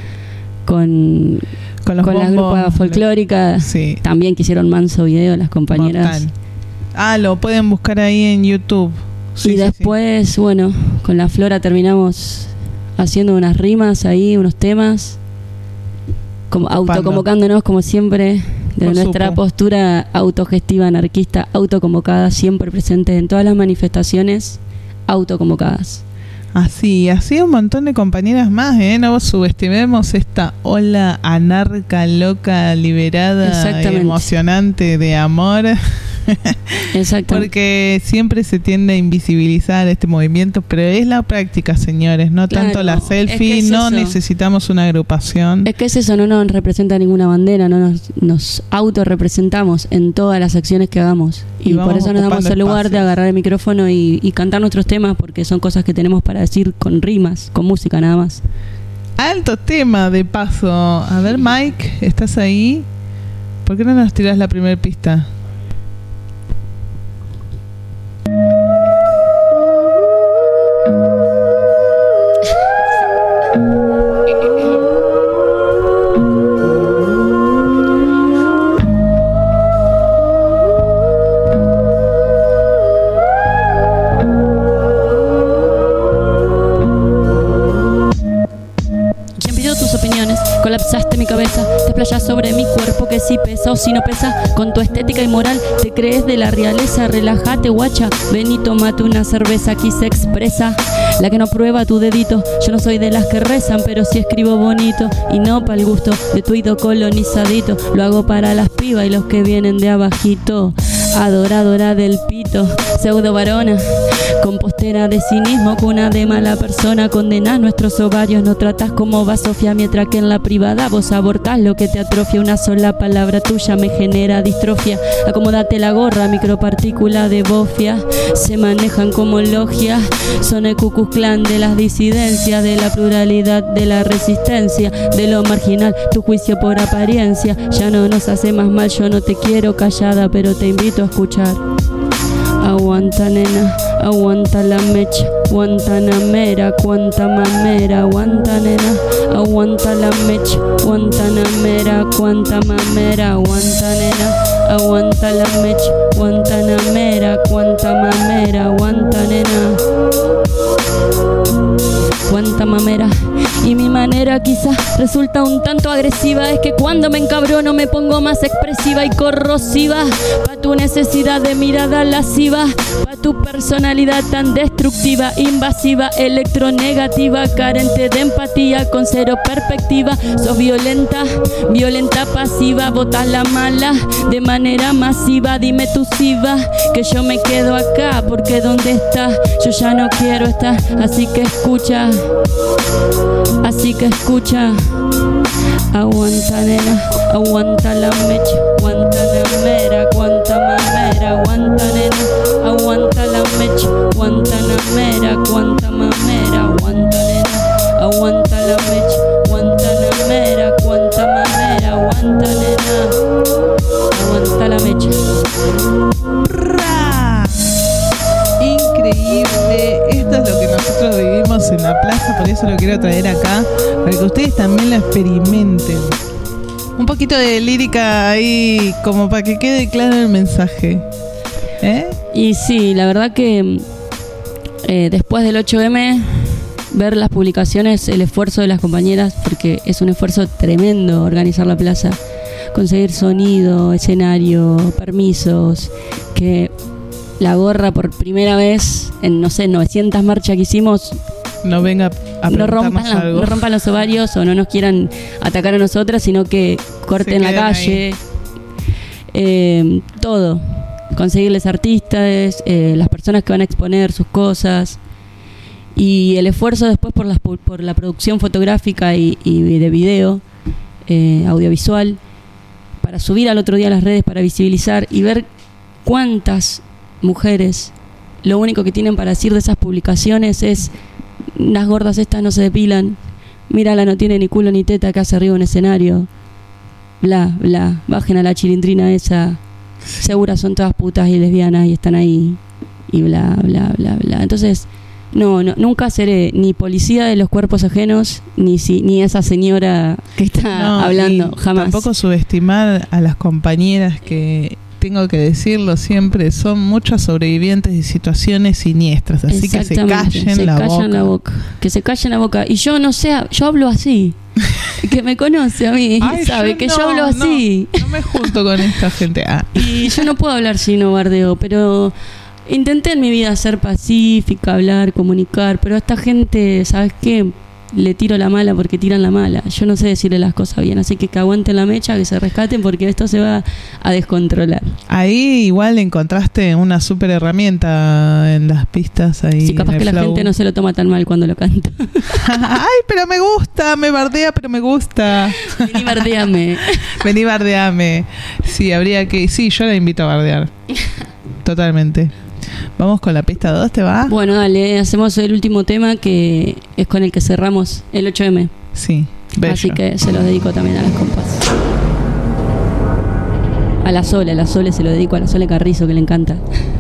con la grupa folclórica. Sí. También que hicieron manso video las compañeras. Mortal. Lo pueden buscar ahí en YouTube. Sí, y después, bueno, con la Flora terminamos haciendo unas rimas ahí, unos temas, como autoconvocándonos como siempre, de nuestra postura autogestiva, anarquista, autoconvocada, siempre presente en todas las manifestaciones, autoconvocadas. Así un montón de compañeras más, no subestimemos esta ola anarca, loca, liberada, emocionante de amor. Exacto. Porque siempre se tiende a invisibilizar este movimiento, pero es la práctica, señores, no tanto la selfie. Es que no necesitamos una agrupación. Es que es eso, no nos representa ninguna bandera, no nos autorrepresentamos en todas las acciones que hagamos. Y por eso nos damos el lugar de agarrar el micrófono y cantar nuestros temas, porque son cosas que tenemos para decir con rimas, con música nada más. Alto tema, de paso. A ver, Mike, ¿estás ahí? ¿Por qué no nos tirás la primera pista? Colapsaste mi cabeza, te explayas sobre mi cuerpo que si pesa o si no pesa. Con tu estética y moral te crees de la realeza. Relájate, guacha, ven y tómate una cerveza. Aquí se expresa la que no prueba tu dedito. Yo no soy de las que rezan, pero sí escribo bonito. Y no para el gusto de tu ido colonizadito. Lo hago para las pibas y los que vienen de abajito. Adoradora del pito, pseudo varona, compostera de cinismo, cuna de mala persona. Condenás nuestros ovarios, no tratas como va Sofía, mientras que en la privada vos abortás lo que te atrofia. Una sola palabra tuya me genera distrofia. Acomódate la gorra, micropartícula de bofia. Se manejan como logia, son el Ku Klux Klan de las disidencias, de la pluralidad, de la resistencia, de lo marginal, tu juicio por apariencia. Ya no nos hace más mal, yo no te quiero callada, pero te invito a escuchar. Aguanta, nena, aguanta la mecha, Guantanamera, cuanta mamera. Aguanta, nena, aguanta la mecha, Guantanamera, cuanta mamera. Aguanta, nena, aguanta la mecha, Guantanamera, cuanta mamera. Aguanta, nena, cuanta mamera. Y mi manera quizás resulta un tanto agresiva. Es que cuando me encabrono me pongo más expresiva y corrosiva. Pa' tu necesidad de mirada lasciva, pa' tu personalidad tan destructiva, invasiva, electronegativa, carente de empatía, con cero perspectiva. Sos violenta, violenta pasiva, botas la mala de manera masiva. Dime tú si vas, que yo me quedo acá, porque donde estás yo ya no quiero estar. Así que escucha, así que escucha. Aguanta nena, aguanta la mecha, aguanta la mera, aguanta mamera, aguanta nena, aguanta la mecha, aguanta la mera, aguanta mamera, aguanta nena, aguanta la mecha, aguanta la mera, aguanta mamera, aguanta nena, aguanta la mecha. Increíble, esto es lo que nosotros vivimos en la plaza, por eso lo quiero traer acá, para que ustedes también lo experimenten. Un poquito de lírica ahí, como para que quede claro el mensaje. Y sí, la verdad que después del 8M, ver las publicaciones, el esfuerzo de las compañeras, porque es un esfuerzo tremendo organizar la plaza, conseguir sonido, escenario, permisos, que la gorra por primera vez en, no sé, 900 marchas que hicimos, no venga a no rompan los ovarios o no nos quieran atacar a nosotras, sino que corten la calle. Todo. Conseguirles artistas, las personas que van a exponer sus cosas, y el esfuerzo después por la producción fotográfica y de video, audiovisual, para subir al otro día a las redes, para visibilizar y ver cuántas mujeres lo único que tienen para decir de esas publicaciones es: las gordas estas no se depilan, mírala, no tiene ni culo ni teta, acá se arriba un escenario, bla, bla, bajen a la chilindrina esa, seguras son todas putas y lesbianas y están ahí, y bla, bla, bla, bla. Entonces, no, nunca seré ni policía de los cuerpos ajenos, ni esa señora que está hablando, jamás. Tampoco subestimar a las compañeras que, tengo que decirlo siempre, son muchas sobrevivientes de situaciones siniestras, así que se callen la boca. Que se callen la boca. Y yo no sé, yo hablo así. Que me conoce a mí, sabe que yo hablo así. No me junto con esta gente. Y yo no puedo hablar si no bardeo, pero intenté en mi vida ser pacífica, hablar, comunicar, pero a esta gente, ¿sabes qué? Le tiro la mala porque tiran la mala. Yo no sé decirle las cosas bien, así que aguanten la mecha, que se rescaten, porque esto se va a descontrolar. Ahí igual encontraste una súper herramienta en las pistas ahí. Sí, capaz que la gente no se lo toma tan mal cuando lo canta. Ay, pero me gusta, me bardea, pero me gusta. Vení, bardeame. Vení, bardeame. Sí, habría que... Sí, yo la invito a bardear. Totalmente. Vamos con la pista 2, ¿te va? Bueno, dale, hacemos el último tema, que es con el que cerramos el 8M. Sí, bello. Así que se los dedico también a las compas. A la Sole se lo dedico, a la Sole Carrizo, que le encanta.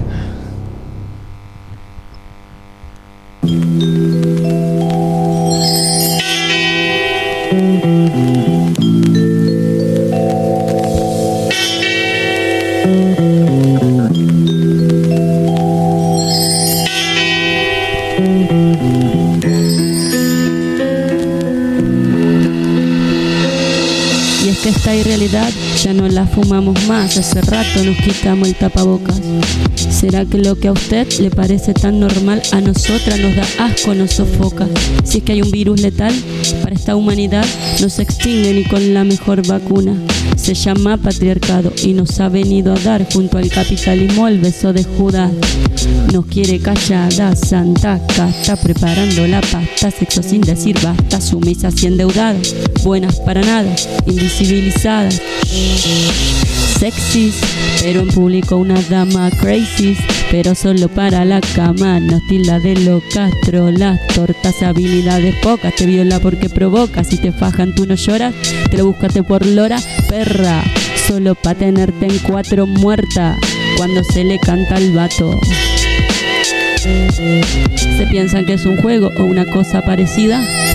Que esta irrealidad ya no la fumamos más, hace rato nos quitamos el tapabocas. ¿Será que lo que a usted le parece tan normal a nosotras nos da asco, nos sofoca? Si es que hay un virus letal para esta humanidad, no se extingue ni con la mejor vacuna. Se llama patriarcado y nos ha venido a dar junto al capitalismo el beso de Judas. Nos quiere callada, santa casta, preparando la pasta, sexo sin decir basta, sumisas y endeudadas, buenas para nada, invisibilizadas, sexys, pero en público una dama crazy, pero solo para la cama, nos tilda de locas, trolas, tortas, habilidades pocas, te viola porque provoca, si te fajan tú no lloras, te lo buscaste por lora, perra, solo pa' tenerte en cuatro muerta, cuando se le canta al vato. Se piensan que es un juego o una cosa parecida,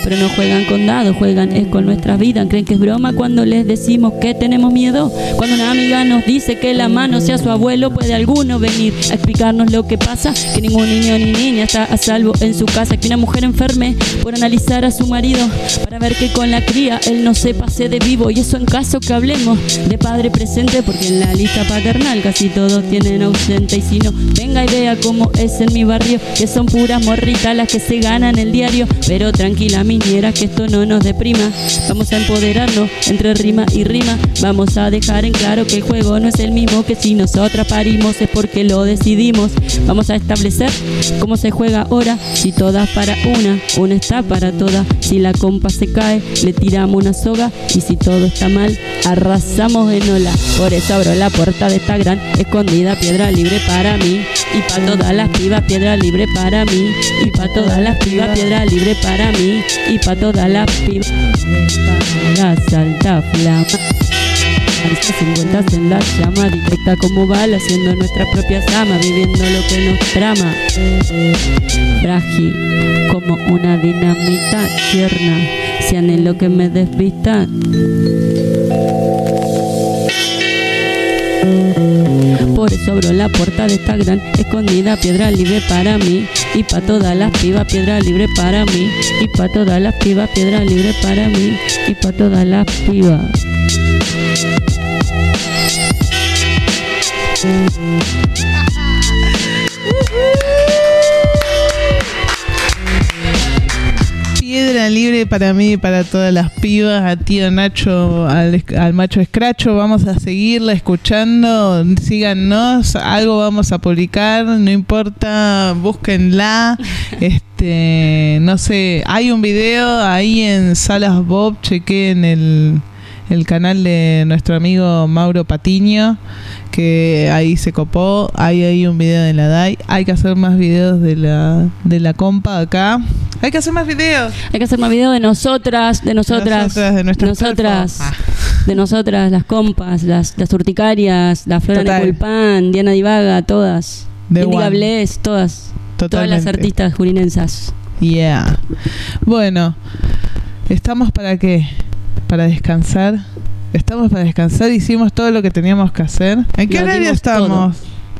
pero no juegan con dados, juegan es con nuestras vidas. Creen que es broma cuando les decimos que tenemos miedo. Cuando una amiga nos dice que la mano sea su abuelo, puede alguno venir a explicarnos lo que pasa, que ningún niño ni niña está a salvo en su casa, que una mujer enferme por analizar a su marido para ver que con la cría él no se pase de vivo. Y eso en caso que hablemos de padre presente, porque en la lista paternal casi todos tienen ausente. Y si no, venga y vea cómo es en mi barrio, que son puras morritas las que se ganan el diario. Pero tranquila miñera, que esto no nos deprima. Vamos a empoderarnos entre rima y rima. Vamos a dejar en claro que el juego no es el mismo, que si nosotras parimos es porque lo decidimos. Vamos a establecer cómo se juega ahora. Si todas para una está para todas. Si la compa se cae, le tiramos una soga. Y si todo está mal, arrasamos en ola. Por eso abro la puerta de esta gran escondida piedra libre para mí. Y pa' todas las pibas, piedra libre para mí. Y pa' todas las pibas, piedra libre para mí. Y pa' todas las pibas, para salta flama. 50 en la llama, directa como bala, haciendo nuestras propias amas, viviendo lo que nos trama. Frágil como una dinamita tierna, sean en lo que me desvistan. Por eso abro la puerta de esta gran escondida piedra libre para mí. Y pa' todas las pibas, piedra libre para mí. Y pa' todas las pibas, piedra libre para mí. Y pa' todas las pibas. Piedra libre para mí y para todas las pibas, a tío Nacho, al macho escracho. Vamos a seguirla escuchando, síganos, algo vamos a publicar, no importa, búsquenla. No sé, hay un video ahí en Salas Bob, chequé en el canal de nuestro amigo Mauro Patiño, que ahí se copó. Hay ahí un video de la DAI. Hay que hacer más videos de la compa acá. Hay que hacer más videos. Hay que hacer más videos de nosotras, de nosotras, las compas, las urticarias, la Flora Neculpan, Diana Divaga, todas. Indiga Bless, todas. Totalmente. Todas las artistas jurinensas. Yeah. Bueno, ¿estamos para qué? Para descansar. Estamos para descansar, hicimos todo lo que teníamos que hacer. ¿En qué horario estamos?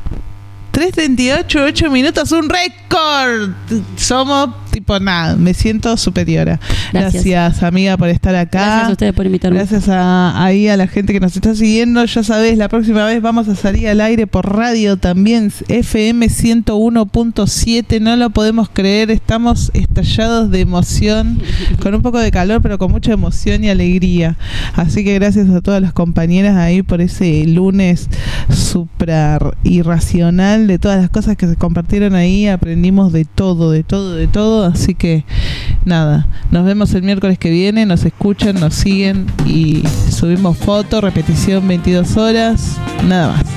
3:38, 8 minutos, un récord. Somos tipo nada, me siento superiora. Gracias amiga por estar acá. Gracias a ustedes por invitarme. Gracias a la gente que nos está siguiendo. Ya sabés, la próxima vez vamos a salir al aire por radio también, FM 101.7. No lo podemos creer, estamos estallados de emoción, con un poco de calor, pero con mucha emoción y alegría. Así que gracias a todas las compañeras ahí por ese lunes súper irracional, de todas las cosas que se compartieron ahí. Aprendimos de todo. Así que nada, nos vemos el miércoles que viene. Nos escuchan, nos siguen y subimos fotos, repetición 22 horas, nada más.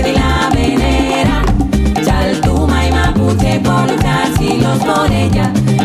por ella.